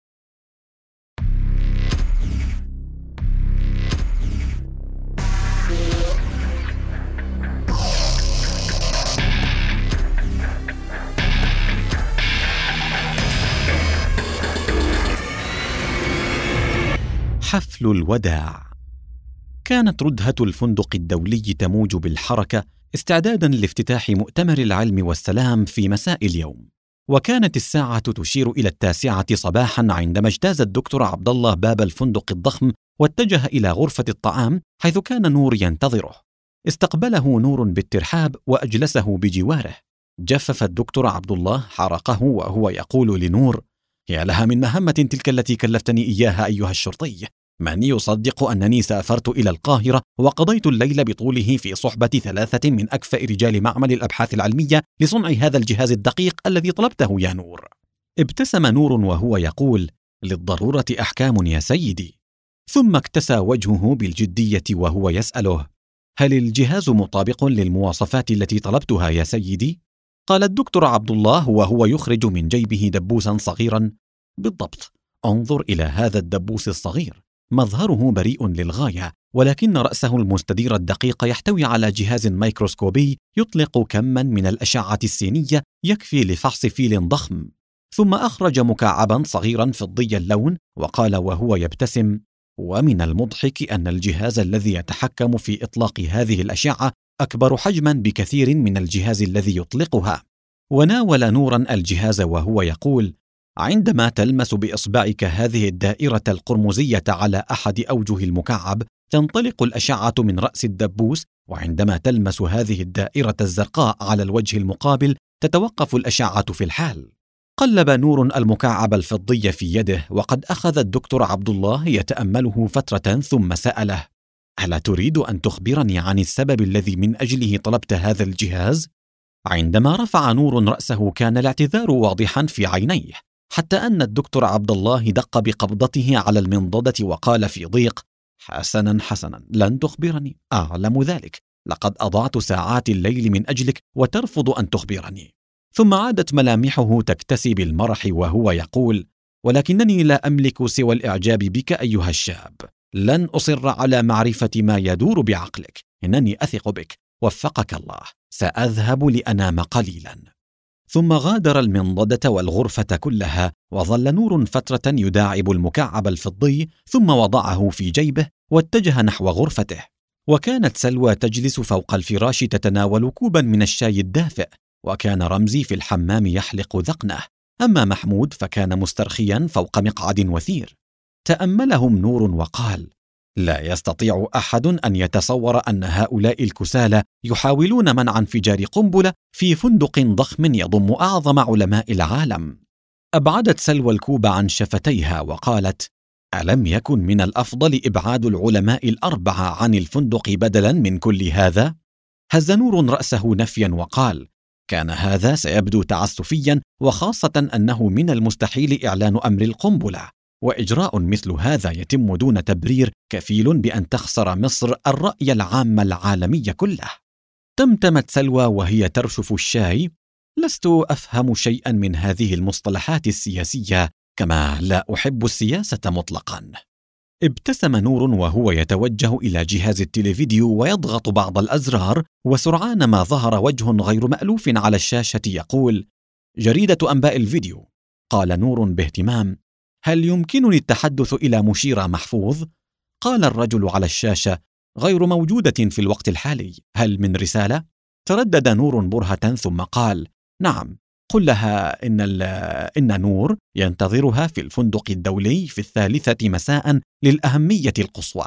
حفل الوداع. كانت ردهة الفندق الدولي تموج بالحركة استعدادا لافتتاح مؤتمر العلم والسلام في مساء اليوم، وكانت الساعة تشير إلى 9 صباحا عندما اجتاز الدكتور عبد الله باب الفندق الضخم واتجه إلى غرفة الطعام حيث كان نور ينتظره. استقبله نور بالترحاب وأجلسه بجواره. جفف الدكتور عبد الله حرقه وهو يقول لنور: يا لها من مهمة تلك التي كلفتني إياها أيها الشرطي، من يصدق أنني سافرت إلى القاهرة وقضيت الليل بطوله في صحبة 3 من أكفأ رجال معمل الأبحاث العلمية لصنع هذا الجهاز الدقيق الذي طلبته يا نور؟ ابتسم نور وهو يقول: للضرورة أحكام يا سيدي. ثم اكتسى وجهه بالجدية وهو يسأله: هل الجهاز مطابق للمواصفات التي طلبتها يا سيدي؟ قال الدكتور عبد الله وهو يخرج من جيبه دبوسا صغيرا: بالضبط، انظر إلى هذا الدبوس الصغير، مظهره بريء للغاية، ولكن رأسه المستدير الدقيق يحتوي على جهاز ميكروسكوبي يطلق كما من الأشعة السينية يكفي لفحص فيل ضخم. ثم أخرج مكعبا صغيرا فضي اللون وقال وهو يبتسم: ومن المضحك أن الجهاز الذي يتحكم في إطلاق هذه الأشعة أكبر حجما بكثير من الجهاز الذي يطلقها. وناول نورا الجهاز وهو يقول: عندما تلمس بإصبعك هذه الدائرة القرمزية على أحد أوجه المكعب تنطلق الأشعة من رأس الدبوس، وعندما تلمس هذه الدائرة الزرقاء على الوجه المقابل تتوقف الأشعة في الحال. قلب نور المكعب الفضي في يده، وقد أخذ الدكتور عبد الله يتأمله فترة ثم سأله: ألا تريد أن تخبرني عن السبب الذي من أجله طلبت هذا الجهاز؟ عندما رفع نور رأسه كان الاعتذار واضحا في عينيه، حتى أن الدكتور عبد الله دق بقبضته على المنضدة وقال في ضيق: حسنا، لن تخبرني، أعلم ذلك، لقد أضعت ساعات الليل من أجلك وترفض أن تخبرني. ثم عادت ملامحه تكتسي بالمرح وهو يقول: ولكنني لا أملك سوى الإعجاب بك أيها الشاب، لن أصر على معرفة ما يدور بعقلك، إنني أثق بك، وفقك الله، سأذهب لأنام قليلا. ثم غادر المنضدة والغرفة كلها، وظل نور فترة يداعب المكعب الفضي، ثم وضعه في جيبه واتجه نحو غرفته. وكانت سلوى تجلس فوق الفراش تتناول كوبا من الشاي الدافئ، وكان رمزي في الحمام يحلق ذقنه، أما محمود فكان مسترخيا فوق مقعد وثير. تأملهم نور وقال: لا يستطيع أحد أن يتصور أن هؤلاء الكسالى يحاولون منع انفجار قنبلة في فندق ضخم يضم أعظم علماء العالم. أبعدت سلوى الكوب عن شفتيها وقالت: ألم يكن من الأفضل إبعاد العلماء ال4 عن الفندق بدلا من كل هذا؟ هز نور رأسه نفيا وقال: كان هذا سيبدو تعسفيا، وخاصة أنه من المستحيل إعلان أمر القنبلة، وإجراء مثل هذا يتم دون تبرير كفيل بأن تخسر مصر الرأي العام العالمي كله. تمتمت سلوى وهي ترشف الشاي: لست أفهم شيئا من هذه المصطلحات السياسية، كما لا أحب السياسة مطلقا. ابتسم نور وهو يتوجه إلى جهاز التلفزيون ويضغط بعض الأزرار، وسرعان ما ظهر وجه غير مألوف على الشاشة يقول: جريدة أنباء الفيديو. قال نور باهتمام: هل يمكنني التحدث إلى مشيرة محفوظ؟ قال الرجل على الشاشة: غير موجودة في الوقت الحالي، هل من رسالة؟ تردد نور برهة ثم قال: نعم، قل لها إن نور ينتظرها في الفندق الدولي في 3 مساء للأهمية القصوى.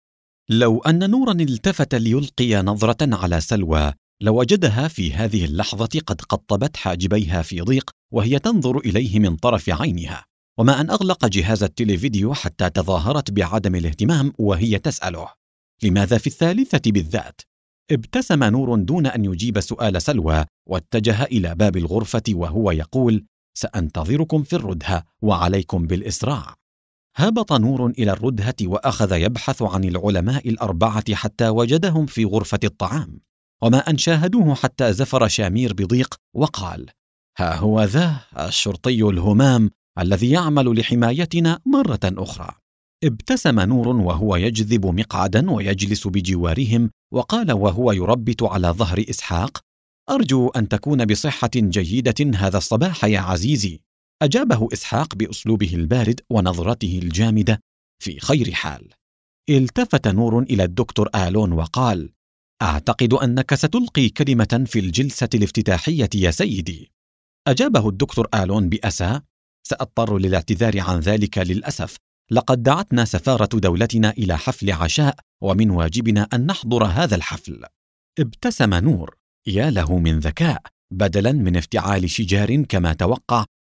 لو أن نورا التفت ليلقي نظرة على سلوى لوجدها في هذه اللحظة قد قطبت حاجبيها في ضيق وهي تنظر إليه من طرف عينها، وما أن أغلق جهاز التلفزيون حتى تظاهرت بعدم الاهتمام وهي تسأله: لماذا في 3 بالذات؟ ابتسم نور دون أن يجيب سؤال سلوى، واتجه إلى باب الغرفة وهو يقول: سأنتظركم في الردهة وعليكم بالإسراع. هبط نور إلى الردهة وأخذ يبحث عن العلماء ال4 حتى وجدهم في غرفة الطعام، وما أن شاهدوه حتى زفر شامير بضيق وقال: ها هو ذا الشرطي الهمام الذي يعمل لحمايتنا مرة أخرى. ابتسم نور وهو يجذب مقعدا ويجلس بجوارهم، وقال وهو يربت على ظهر إسحاق: أرجو أن تكون بصحة جيدة هذا الصباح يا عزيزي. أجابه إسحاق بأسلوبه البارد ونظرته الجامدة: في خير حال. التفت نور إلى الدكتور آلون وقال: أعتقد أنك ستلقي كلمة في الجلسة الافتتاحية يا سيدي. أجابه الدكتور آلون بأسى: سأضطر للاعتذار عن ذلك للأسف، لقد دعتنا سفارة دولتنا إلى حفل عشاء، ومن واجبنا أن نحضر هذا الحفل. ابتسم نور: يا له من ذكاء، بدلا من افتعال شجار كما توقع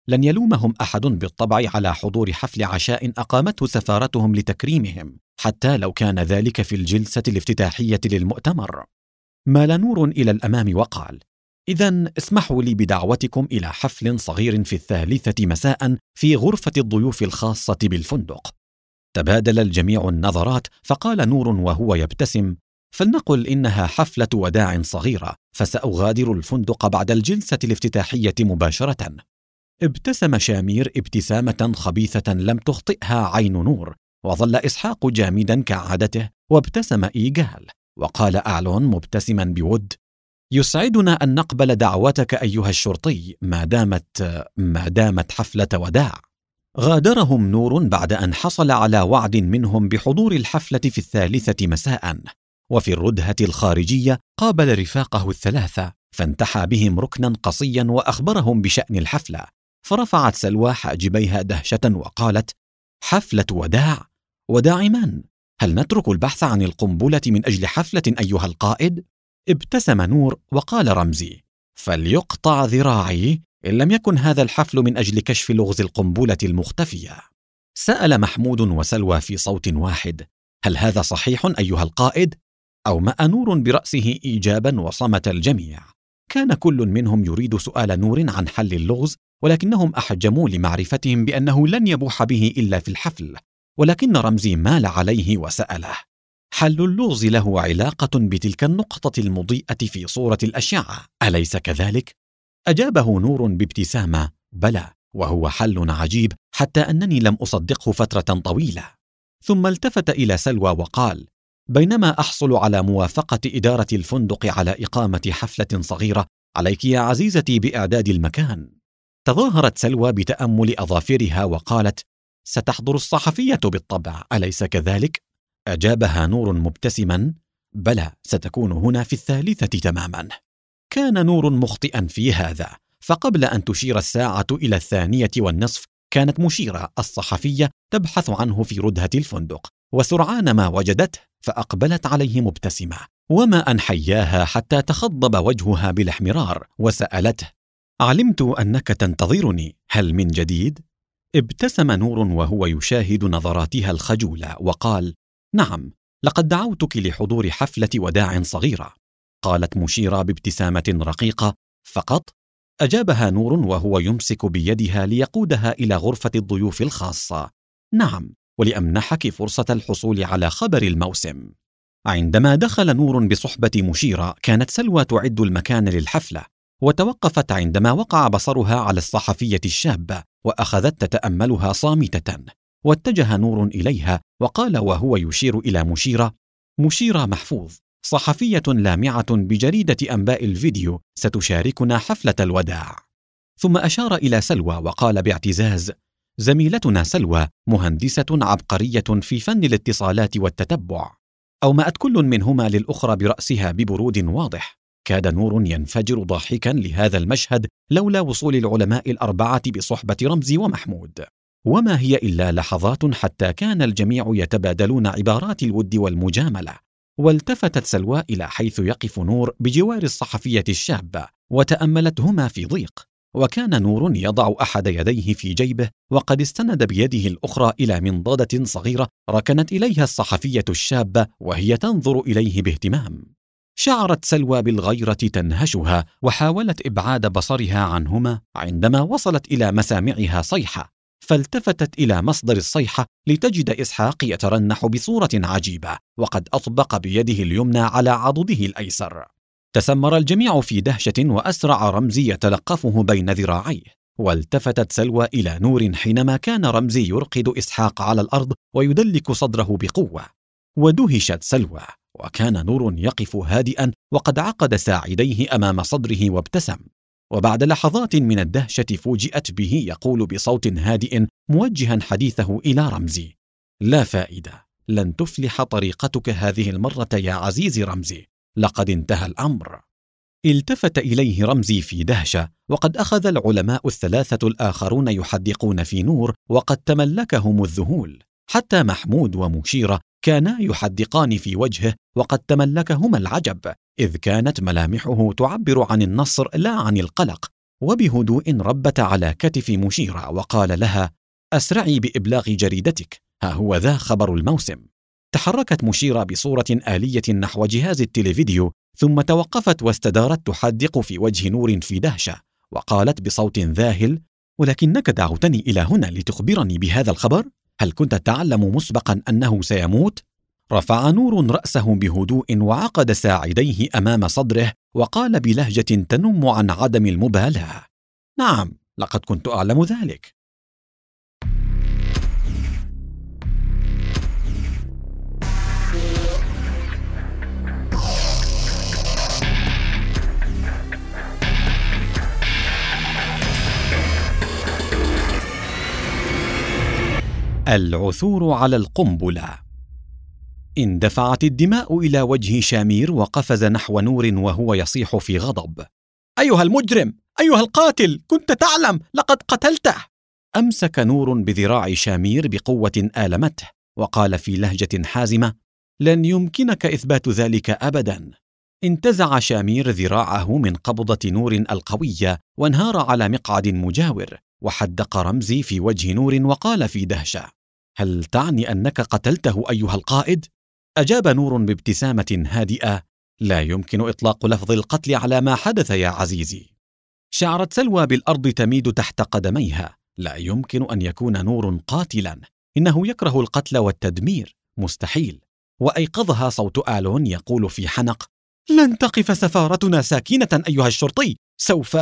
لن يلومهم أحد بالطبع على حضور حفل عشاء أقامته سفارتهم لتكريمهم، حتى لو كان ذلك في الجلسة الافتتاحية للمؤتمر. مال نور إلى الأمام وقال: إذن اسمحوا لي بدعوتكم إلى حفل صغير في 3 مساء في غرفة الضيوف الخاصة بالفندق. تبادل الجميع النظرات، فقال نور وهو يبتسم: فلنقل إنها حفلة وداع صغيرة، فسأغادر الفندق بعد الجلسة الافتتاحية مباشرة. ابتسم شامير ابتسامة خبيثة لم تخطئها عين نور، وظل إسحاق جامدا كعادته، وابتسم إيجال، وقال أعلون مبتسما بود: يسعدنا أن نقبل دعوتك أيها الشرطي ما دامت حفلة وداع. غادرهم نور بعد أن حصل على وعد منهم بحضور الحفلة في 3 مساء، وفي الردهة الخارجية قابل رفاقه 3 فانتحى بهم ركنا قصيا وأخبرهم بشأن الحفلة. فرفعت سلوى حاجبيها دهشة وقالت: حفلة وداع؟ وداع من؟ هل نترك البحث عن القنبلة من أجل حفلة أيها القائد؟ ابتسم نور وقال رمزي: فليقطع ذراعي إن لم يكن هذا الحفل من أجل كشف لغز القنبلة المختفية. سأل محمود وسلوى في صوت واحد: هل هذا صحيح أيها القائد؟ أومأ نور برأسه إيجابا وصمت الجميع. كان كل منهم يريد سؤال نور عن حل اللغز، ولكنهم أحجموا لمعرفتهم بأنه لن يبوح به إلا في الحفل. ولكن رمزي مال عليه وسأله: حل اللغز له علاقة بتلك النقطة المضيئة في صورة الأشعة، أليس كذلك؟ أجابه نور بابتسامة: بلى، وهو حل عجيب حتى أنني لم أصدقه فترة طويلة. ثم التفت إلى سلوى وقال: بينما أحصل على موافقة إدارة الفندق على إقامة حفلة صغيرة، عليك يا عزيزتي بإعداد المكان. تظاهرت سلوى بتأمل أظافرها وقالت: ستحضر الصحفية بالطبع، أليس كذلك؟ أجابها نور مبتسما: بلى، ستكون هنا في 3 تماما. كان نور مخطئا في هذا، فقبل أن تشير الساعة إلى 2:30 كانت مشيرة الصحفية تبحث عنه في ردهة الفندق، وسرعان ما وجدته فأقبلت عليه مبتسمة، وما أن حياها حتى تخضب وجهها بالاحمرار، وسألته: علمت أنك تنتظرني، هل من جديد؟ ابتسم نور وهو يشاهد نظراتها الخجولة وقال: نعم، لقد دعوتك لحضور حفلة وداع صغيرة. قالت مشيرة بابتسامة رقيقة: فقط؟ أجابها نور وهو يمسك بيدها ليقودها إلى غرفة الضيوف الخاصة: نعم، ولأمنحك فرصة الحصول على خبر الموسم. عندما دخل نور بصحبة مشيرة، كانت سلوى تعد المكان للحفلة، وتوقفت عندما وقع بصرها على الصحفية الشابة، وأخذت تتأملها صامتة. واتجه نور إليها وقال وهو يشير إلى مشيرة: مشيرة محفوظ، صحفية لامعة بجريدة أنباء الفيديو، ستشاركنا حفلة الوداع. ثم أشار إلى سلوى وقال باعتزاز: زميلتنا سلوى مهندسة عبقرية في فن الاتصالات والتتبع. أومأت كل منهما للأخرى برأسها ببرود واضح. كاد نور ينفجر ضاحكا لهذا المشهد لولا وصول العلماء ال4 بصحبة رمزي ومحمود. وما هي إلا لحظات حتى كان الجميع يتبادلون عبارات الود والمجاملة. والتفتت سلوى إلى حيث يقف نور بجوار الصحفية الشابة، وتأملتهما في ضيق. وكان نور يضع أحد يديه في جيبه، وقد استند بيده الأخرى إلى منضدة صغيرة ركنت إليها الصحفية الشابة وهي تنظر إليه باهتمام. شعرت سلوى بالغيرة تنهشها، وحاولت إبعاد بصرها عنهما عندما وصلت إلى مسامعها صيحة، فالتفتت إلى مصدر الصيحة لتجد إسحاق يترنح بصورة عجيبة، وقد أطبق بيده اليمنى على عضده الأيسر. تسمر الجميع في دهشة، وأسرع رمزي يتلقفه بين ذراعيه. والتفتت سلوى إلى نور حينما كان رمزي يرقد إسحاق على الأرض ويدلك صدره بقوة. ودهشت سلوى، وكان نور يقف هادئا وقد عقد ساعديه أمام صدره وابتسم. وبعد لحظات من الدهشة فوجئت به يقول بصوت هادئ موجها حديثه إلى رمزي: لا فائدة، لن تفلح طريقتك هذه المرة يا عزيزي رمزي، لقد انتهى الأمر. التفت إليه رمزي في دهشة، وقد أخذ العلماء ال3 الآخرون يحدقون في نور، وقد تملكهم الذهول. حتى محمود ومشيرة كانا يحدقان في وجهه، وقد تملكهما العجب، إذ كانت ملامحه تعبر عن النصر لا عن القلق، وبهدوء ربت على كتف مشيرة وقال لها: أسرعي بإبلاغ جريدتك، ها هو ذا خبر الموسم. تحركت مشيرة بصورة آلية نحو جهاز التلفزيون، ثم توقفت واستدارت تحدق في وجه نور في دهشة، وقالت بصوت ذاهل: ولكنك دعوتني إلى هنا لتخبرني بهذا الخبر؟ هل كنت تعلم مسبقا أنه سيموت؟ رفع نور رأسه بهدوء وعقد ساعديه أمام صدره وقال بلهجة تنم عن عدم المبالاة: نعم، لقد كنت أعلم ذلك. العثور على القنبلة. اندفعت الدماء إلى وجه شامير وقفز نحو نور وهو يصيح في غضب: أيها المجرم! أيها القاتل! كنت تعلم! لقد قتلته! أمسك نور بذراع شامير بقوة آلمته وقال في لهجة حازمة: لن يمكنك إثبات ذلك أبدا. انتزع شامير ذراعه من قبضة نور القوية وانهار على مقعد مجاور، وحدق رمزي في وجه نور وقال في دهشة: هل تعني أنك قتلته أيها القائد؟ أجاب نور بابتسامة هادئة: لا يمكن إطلاق لفظ القتل على ما حدث يا عزيزي. شعرت سلوى بالأرض تميد تحت قدميها. لا يمكن أن يكون نور قاتلا، إنه يكره القتل والتدمير، مستحيل. وأيقظها صوت آلون يقول في حنق: لن تقف سفارتنا ساكنة أيها الشرطي، سوف...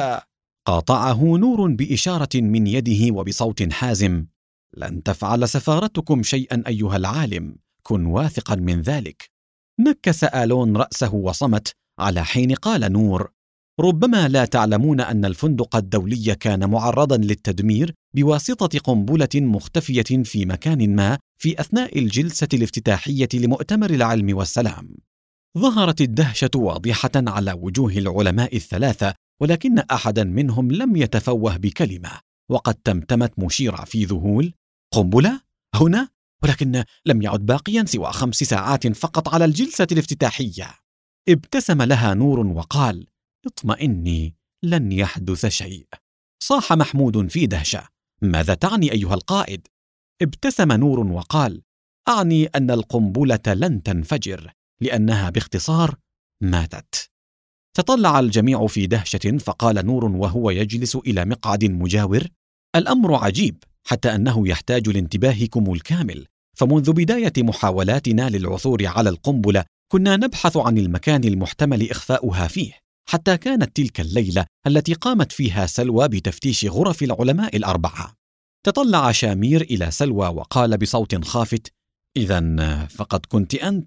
قاطعه نور بإشارة من يده وبصوت حازم: لن تفعل سفارتكم شيئا أيها العالم، كن واثقا من ذلك. نكس آلون رأسه وصمت، على حين قال نور: ربما لا تعلمون أن الفندق الدولي كان معرضا للتدمير بواسطة قنبلة مختفية في مكان ما في أثناء الجلسة الافتتاحية لمؤتمر العلم والسلام. ظهرت الدهشة واضحة على وجوه العلماء الثلاثة، ولكن أحدا منهم لم يتفوه بكلمة، وقد تمتمت مشيرة في ذهول: قنبلة؟ هنا؟ ولكن لم يعد باقيا سوى 5 ساعات فقط على الجلسة الافتتاحية. ابتسم لها نور وقال: اطمئني، لن يحدث شيء. صاح محمود في دهشة: ماذا تعني أيها القائد؟ ابتسم نور وقال: أعني أن القنبلة لن تنفجر، لأنها باختصار ماتت. تطلع الجميع في دهشة، فقال نور وهو يجلس إلى مقعد مجاور: الأمر عجيب حتى أنه يحتاج لانتباهكم الكامل، فمنذ بداية محاولاتنا للعثور على القنبلة كنا نبحث عن المكان المحتمل إخفاؤها فيه، حتى كانت تلك الليلة التي قامت فيها سلوى بتفتيش غرف العلماء ال4. تطلع شامير إلى سلوى وقال بصوت خافت: إذن فقد كنت أنت.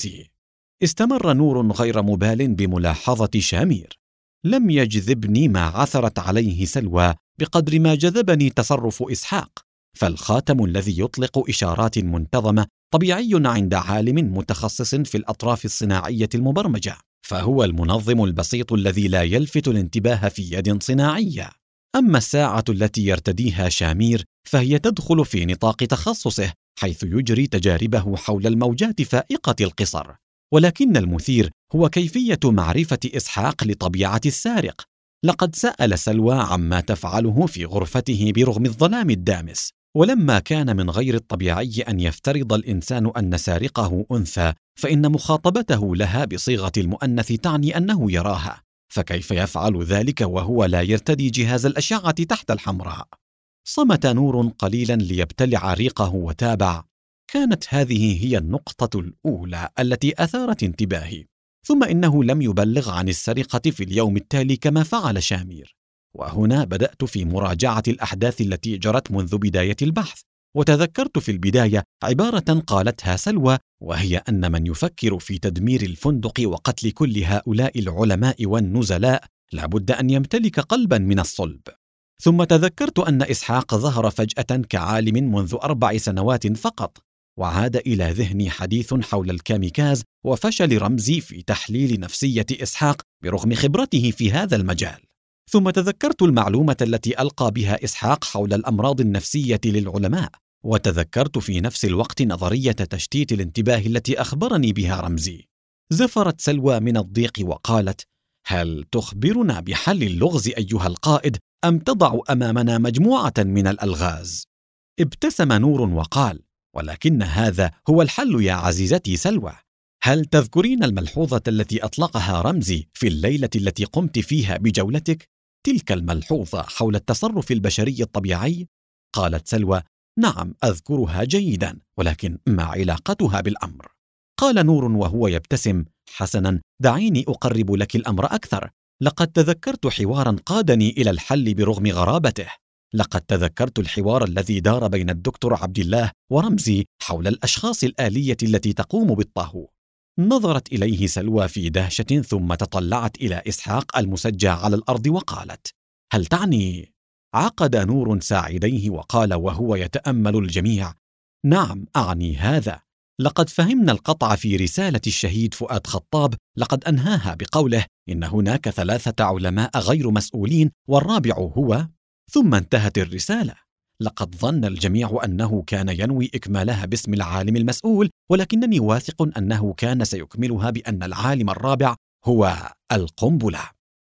استمر نور غير مبال بملاحظة شامير: لم يجذبني ما عثرت عليه سلوى بقدر ما جذبني تصرف إسحاق، فالخاتم الذي يطلق إشارات منتظمة طبيعي عند عالم متخصص في الأطراف الصناعية المبرمجة، فهو المنظم البسيط الذي لا يلفت الانتباه في يد صناعية. أما الساعة التي يرتديها شامير فهي تدخل في نطاق تخصصه، حيث يجري تجاربه حول الموجات فائقة القصر. ولكن المثير هو كيفية معرفة إسحاق لطبيعة السارق. لقد سأل سلوى عما تفعله في غرفته برغم الظلام الدامس، ولما كان من غير الطبيعي أن يفترض الإنسان أن سارقه أنثى، فإن مخاطبته لها بصيغة المؤنث تعني أنه يراها، فكيف يفعل ذلك وهو لا يرتدي جهاز الأشعة تحت الحمراء؟ صمت نور قليلا ليبتلع ريقه وتابع: كانت هذه هي النقطة الأولى التي أثارت انتباهي، ثم إنه لم يبلغ عن السرقة في اليوم التالي كما فعل شامير. وهنا بدأت في مراجعة الأحداث التي جرت منذ بداية البحث، وتذكرت في البداية عبارة قالتها سلوى، وهي أن من يفكر في تدمير الفندق وقتل كل هؤلاء العلماء والنزلاء لابد أن يمتلك قلبا من الصلب. ثم تذكرت أن إسحاق ظهر فجأة كعالم منذ 4 سنوات فقط، وعاد إلى ذهني حديث حول الكاميكاز وفشل رمزي في تحليل نفسية إسحاق برغم خبرته في هذا المجال. ثم تذكرت المعلومة التي ألقى بها إسحاق حول الأمراض النفسية للعلماء، وتذكرت في نفس الوقت نظرية تشتيت الانتباه التي أخبرني بها رمزي. زفرت سلوى من الضيق وقالت: هل تخبرنا بحل اللغز أيها القائد أم تضع أمامنا مجموعة من الألغاز؟ ابتسم نور وقال: ولكن هذا هو الحل يا عزيزتي سلوى. هل تذكرين الملحوظة التي أطلقها رمزي في الليلة التي قمت فيها بجولتك؟ تلك الملحوظة حول التصرف البشري الطبيعي؟ قالت سلوى: نعم أذكرها جيدا، ولكن ما علاقتها بالأمر؟ قال نور وهو يبتسم: حسنا، دعيني أقرب لك الأمر أكثر. لقد تذكرت حوارا قادني إلى الحل برغم غرابته. لقد تذكرت الحوار الذي دار بين الدكتور عبد الله ورمزي حول الأشخاص الآلية التي تقوم بالطهو. نظرت إليه سلوى في دهشة، ثم تطلعت إلى إسحاق المسجى على الأرض وقالت: هل تعني؟ عقد نور ساعديه وقال وهو يتأمل الجميع: نعم أعني هذا. لقد فهمنا القطع في رسالة الشهيد فؤاد خطاب. لقد أنهاها بقوله: إن هناك 3 علماء غير مسؤولين والرابع هو. ثم انتهت الرسالة. لقد ظن الجميع أنه كان ينوي إكمالها باسم العالم المسؤول، ولكنني واثق أنه كان سيكملها بأن العالم الرابع هو القنبلة.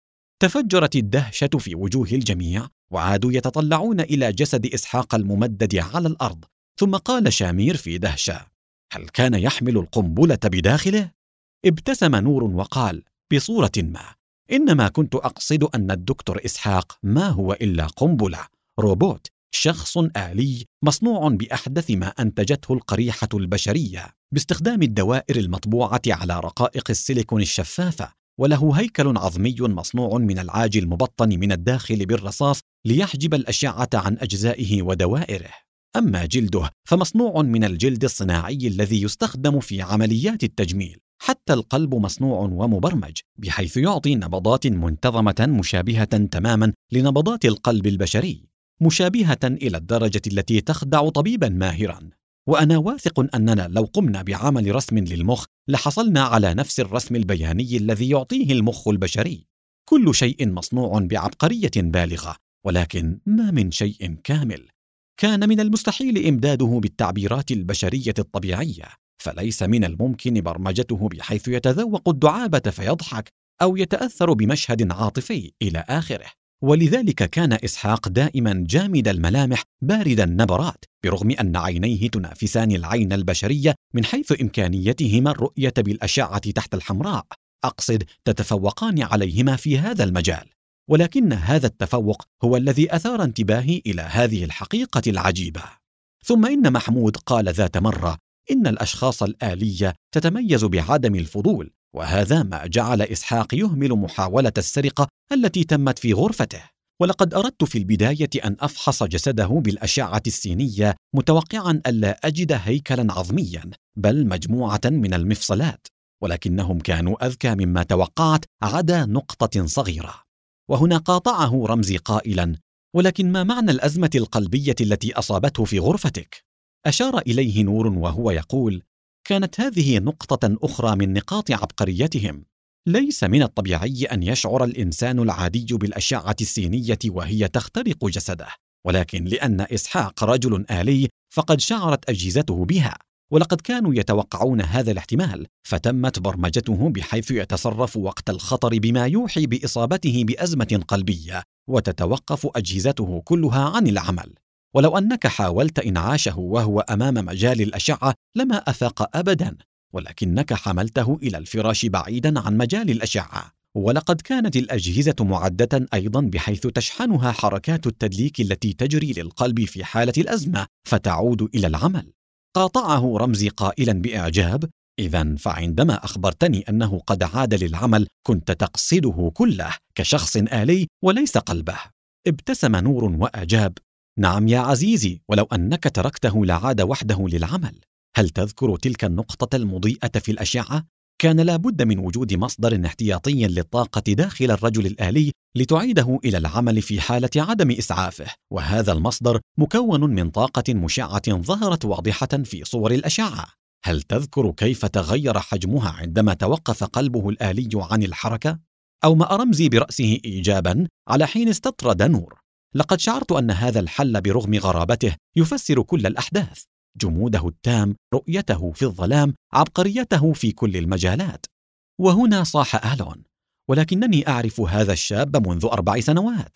تفجرت الدهشة في وجوه الجميع، وعادوا يتطلعون إلى جسد إسحاق الممدد على الأرض. ثم قال شامير في دهشة: هل كان يحمل القنبلة بداخله؟ ابتسم نور وقال: بصورة ما. إنما كنت أقصد أن الدكتور إسحاق ما هو إلا قنبلة، روبوت، شخص آلي مصنوع بأحدث ما أنتجته القريحة البشرية باستخدام الدوائر المطبوعة على رقائق السيليكون الشفافة، وله هيكل عظمي مصنوع من العاج المبطن من الداخل بالرصاص ليحجب الأشعة عن أجزائه ودوائره. أما جلده فمصنوع من الجلد الصناعي الذي يستخدم في عمليات التجميل. حتى القلب مصنوع ومبرمج بحيث يعطي نبضات منتظمة مشابهة تماما لنبضات القلب البشري، مشابهة إلى الدرجة التي تخدع طبيبا ماهرا. وأنا واثق أننا لو قمنا بعمل رسم للمخ لحصلنا على نفس الرسم البياني الذي يعطيه المخ البشري. كل شيء مصنوع بعبقرية بالغة، ولكن ما من شيء كامل. كان من المستحيل إمداده بالتعبيرات البشرية الطبيعية، فليس من الممكن برمجته بحيث يتذوق الدعابة فيضحك أو يتأثر بمشهد عاطفي إلى آخره. ولذلك كان إسحاق دائما جامد الملامح بارد النبرات، برغم أن عينيه تنافسان العين البشرية من حيث إمكانيتهما الرؤية بالأشعة تحت الحمراء، أقصد تتفوقان عليهما في هذا المجال. ولكن هذا التفوق هو الذي أثار انتباهي إلى هذه الحقيقة العجيبة. ثم إن محمود قال ذات مرة إن الأشخاص الآلية تتميز بعدم الفضول، وهذا ما جعل إسحاق يهمل محاولة السرقة التي تمت في غرفته. ولقد أردت في البداية أن أفحص جسده بالأشعة السينية، متوقعا ألا أجد هيكلا عظميا بل مجموعة من المفصلات، ولكنهم كانوا أذكى مما توقعت عدا نقطة صغيرة. وهنا قاطعه رمزي قائلا: ولكن ما معنى الأزمة القلبية التي أصابته في غرفتك؟ أشار إليه نور وهو يقول: كانت هذه نقطة أخرى من نقاط عبقريتهم. ليس من الطبيعي أن يشعر الإنسان العادي بالأشعة السينية وهي تخترق جسده، ولكن لأن إسحاق رجل آلي فقد شعرت أجهزته بها، ولقد كانوا يتوقعون هذا الاحتمال، فتمت برمجته بحيث يتصرف وقت الخطر بما يوحي بإصابته بأزمة قلبية، وتتوقف أجهزته كلها عن العمل. ولو أنك حاولت إنعاشه وهو أمام مجال الأشعة لما أفاق أبدا، ولكنك حملته إلى الفراش بعيدا عن مجال الأشعة. ولقد كانت الأجهزة معدة أيضا بحيث تشحنها حركات التدليك التي تجري للقلب في حالة الأزمة فتعود إلى العمل. قاطعه رمزي قائلا بإعجاب: إذن فعندما أخبرتني أنه قد عاد للعمل كنت تقصده كله كشخص آلي وليس قلبه. ابتسم نور وأجاب: نعم يا عزيزي، ولو أنك تركته لعاد وحده للعمل. هل تذكر تلك النقطة المضيئة في الأشعة؟ كان لابد من وجود مصدر احتياطي للطاقة داخل الرجل الآلي لتعيده إلى العمل في حالة عدم إسعافه، وهذا المصدر مكون من طاقة مشعة ظهرت واضحة في صور الأشعة. هل تذكر كيف تغير حجمها عندما توقف قلبه الآلي عن الحركة؟ أومأ رمزي برأسه إيجابا على حين استطرد نور. لقد شعرت أن هذا الحل برغم غرابته يفسر كل الأحداث: جموده التام، رؤيته في الظلام، عبقريته في كل المجالات. وهنا صاح آلون: ولكنني أعرف هذا الشاب منذ 4 سنوات.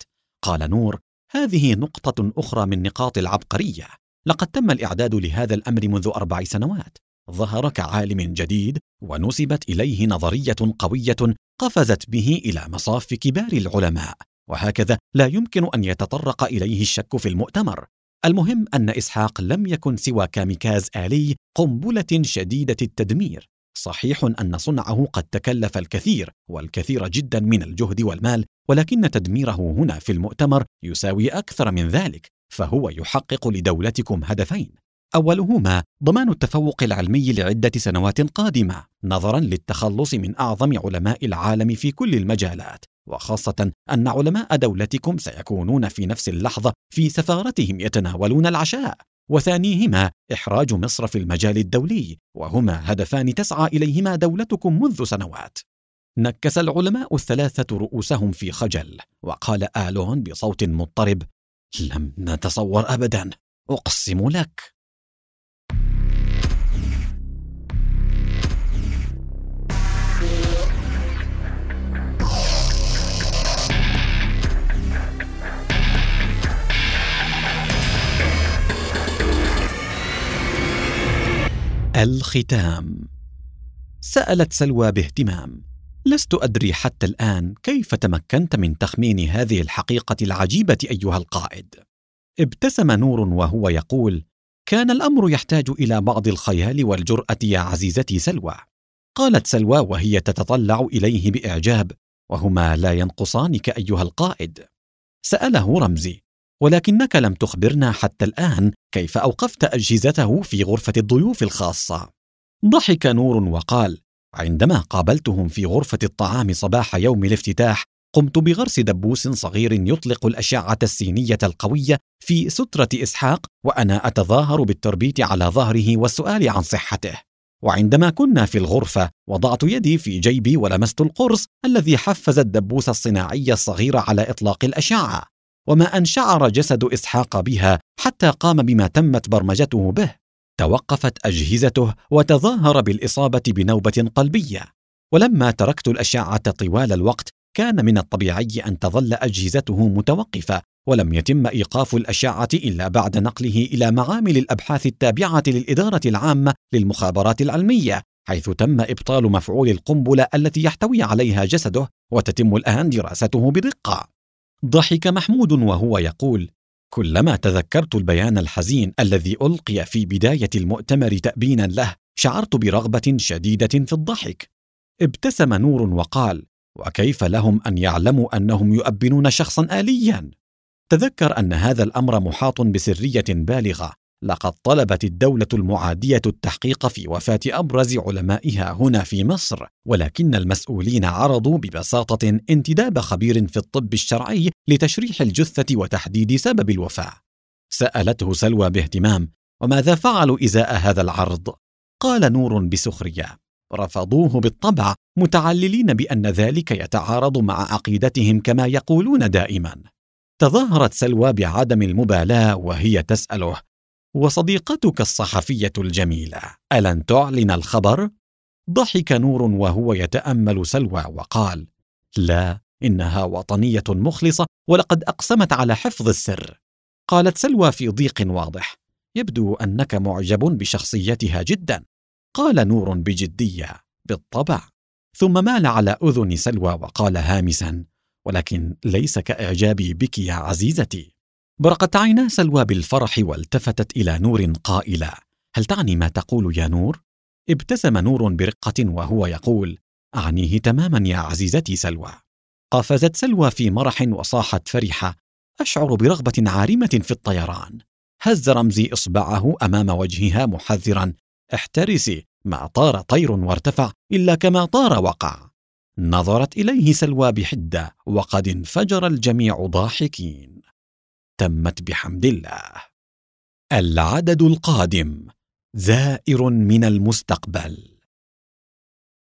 قال نور: هذه نقطة أخرى من نقاط العبقرية. لقد تم الإعداد لهذا الأمر منذ 4 سنوات. ظهر كعالم جديد ونسبت إليه نظرية قوية قفزت به إلى مصاف كبار العلماء، وهكذا لا يمكن أن يتطرق إليه الشك في المؤتمر. المهم أن إسحاق لم يكن سوى كاميكاز آلي، قنبلة شديدة التدمير. صحيح أن صنعه قد تكلف الكثير والكثير جدا من الجهد والمال، ولكن تدميره هنا في المؤتمر يساوي أكثر من ذلك، فهو يحقق لدولتكم هدفين: أولهما ضمان التفوق العلمي لعدة سنوات قادمة نظرا للتخلص من أعظم علماء العالم في كل المجالات، وخاصة أن علماء دولتكم سيكونون في نفس اللحظة في سفارتهم يتناولون العشاء. وثانيهما إحراج مصر في المجال الدولي، وهما هدفان تسعى إليهما دولتكم منذ سنوات. نكس العلماء الثلاثة رؤوسهم في خجل، وقال آلون بصوت مضطرب: لم نتصور أبدا، أقسم لك. الختام. سألت سلوى باهتمام: لست أدري حتى الآن كيف تمكنت من تخمين هذه الحقيقة العجيبة أيها القائد. ابتسم نور وهو يقول: كان الأمر يحتاج إلى بعض الخيال والجرأة يا عزيزتي سلوى. قالت سلوى وهي تتطلع إليه بإعجاب: وهما لا ينقصانك أيها القائد. سأله رمزي: ولكنك لم تخبرنا حتى الآن كيف أوقفت أجهزته في غرفة الضيوف الخاصة. ضحك نور وقال: عندما قابلتهم في غرفة الطعام صباح يوم الافتتاح، قمت بغرس دبوس صغير يطلق الأشعة السينية القوية في سترة إسحاق، وأنا أتظاهر بالتربيت على ظهره والسؤال عن صحته. وعندما كنا في الغرفة وضعت يدي في جيبي ولمست القرص الذي حفز الدبوس الصناعي الصغير على إطلاق الأشعة، وما أن شعر جسد إسحاق بها حتى قام بما تمت برمجته به. توقفت أجهزته وتظاهر بالإصابة بنوبة قلبية. ولما تركت الأشعة طوال الوقت كان من الطبيعي أن تظل أجهزته متوقفة، ولم يتم إيقاف الأشعة إلا بعد نقله إلى معامل الأبحاث التابعة للإدارة العامة للمخابرات العلمية، حيث تم إبطال مفعول القنبلة التي يحتوي عليها جسده، وتتم الآن دراسته بدقة. ضحك محمود وهو يقول: كلما تذكرت البيان الحزين الذي ألقي في بداية المؤتمر تأبينا له، شعرت برغبة شديدة في الضحك. ابتسم نور وقال: وكيف لهم أن يعلموا أنهم يؤبنون شخصا آليا؟ تذكر أن هذا الأمر محاط بسرية بالغة. لقد طلبت الدولة المعادية التحقيق في وفاة أبرز علمائها هنا في مصر، ولكن المسؤولين عرضوا ببساطة انتداب خبير في الطب الشرعي لتشريح الجثة وتحديد سبب الوفاة. سألته سلوى باهتمام: وماذا فعلوا إزاء هذا العرض؟ قال نور بسخرية: رفضوه بالطبع، متعللين بأن ذلك يتعارض مع عقيدتهم كما يقولون دائما. تظاهرت سلوى بعدم المبالاة وهي تسأله: وصديقتك الصحفية الجميلة ألن تعلن الخبر؟ ضحك نور وهو يتأمل سلوى وقال: لا، إنها وطنية مخلصة ولقد أقسمت على حفظ السر. قالت سلوى في ضيق واضح: يبدو أنك معجب بشخصيتها جدا. قال نور بجدية: بالطبع. ثم مال على أذن سلوى وقال هامسا: ولكن ليس كإعجابي بك يا عزيزتي. برقت عينا سلوى بالفرح والتفتت إلى نور قائلة: هل تعني ما تقول يا نور؟ ابتسم نور برقة وهو يقول: أعنيه تماما يا عزيزتي سلوى. قفزت سلوى في مرح وصاحت فرحة: أشعر برغبة عارمة في الطيران. هز رمزي إصبعه أمام وجهها محذرا: احترسي، ما طار طير وارتفع إلا كما طار وقع. نظرت إليه سلوى بحدة وقد انفجر الجميع ضاحكين. تمت بحمد الله. العدد القادم: زائر من المستقبل.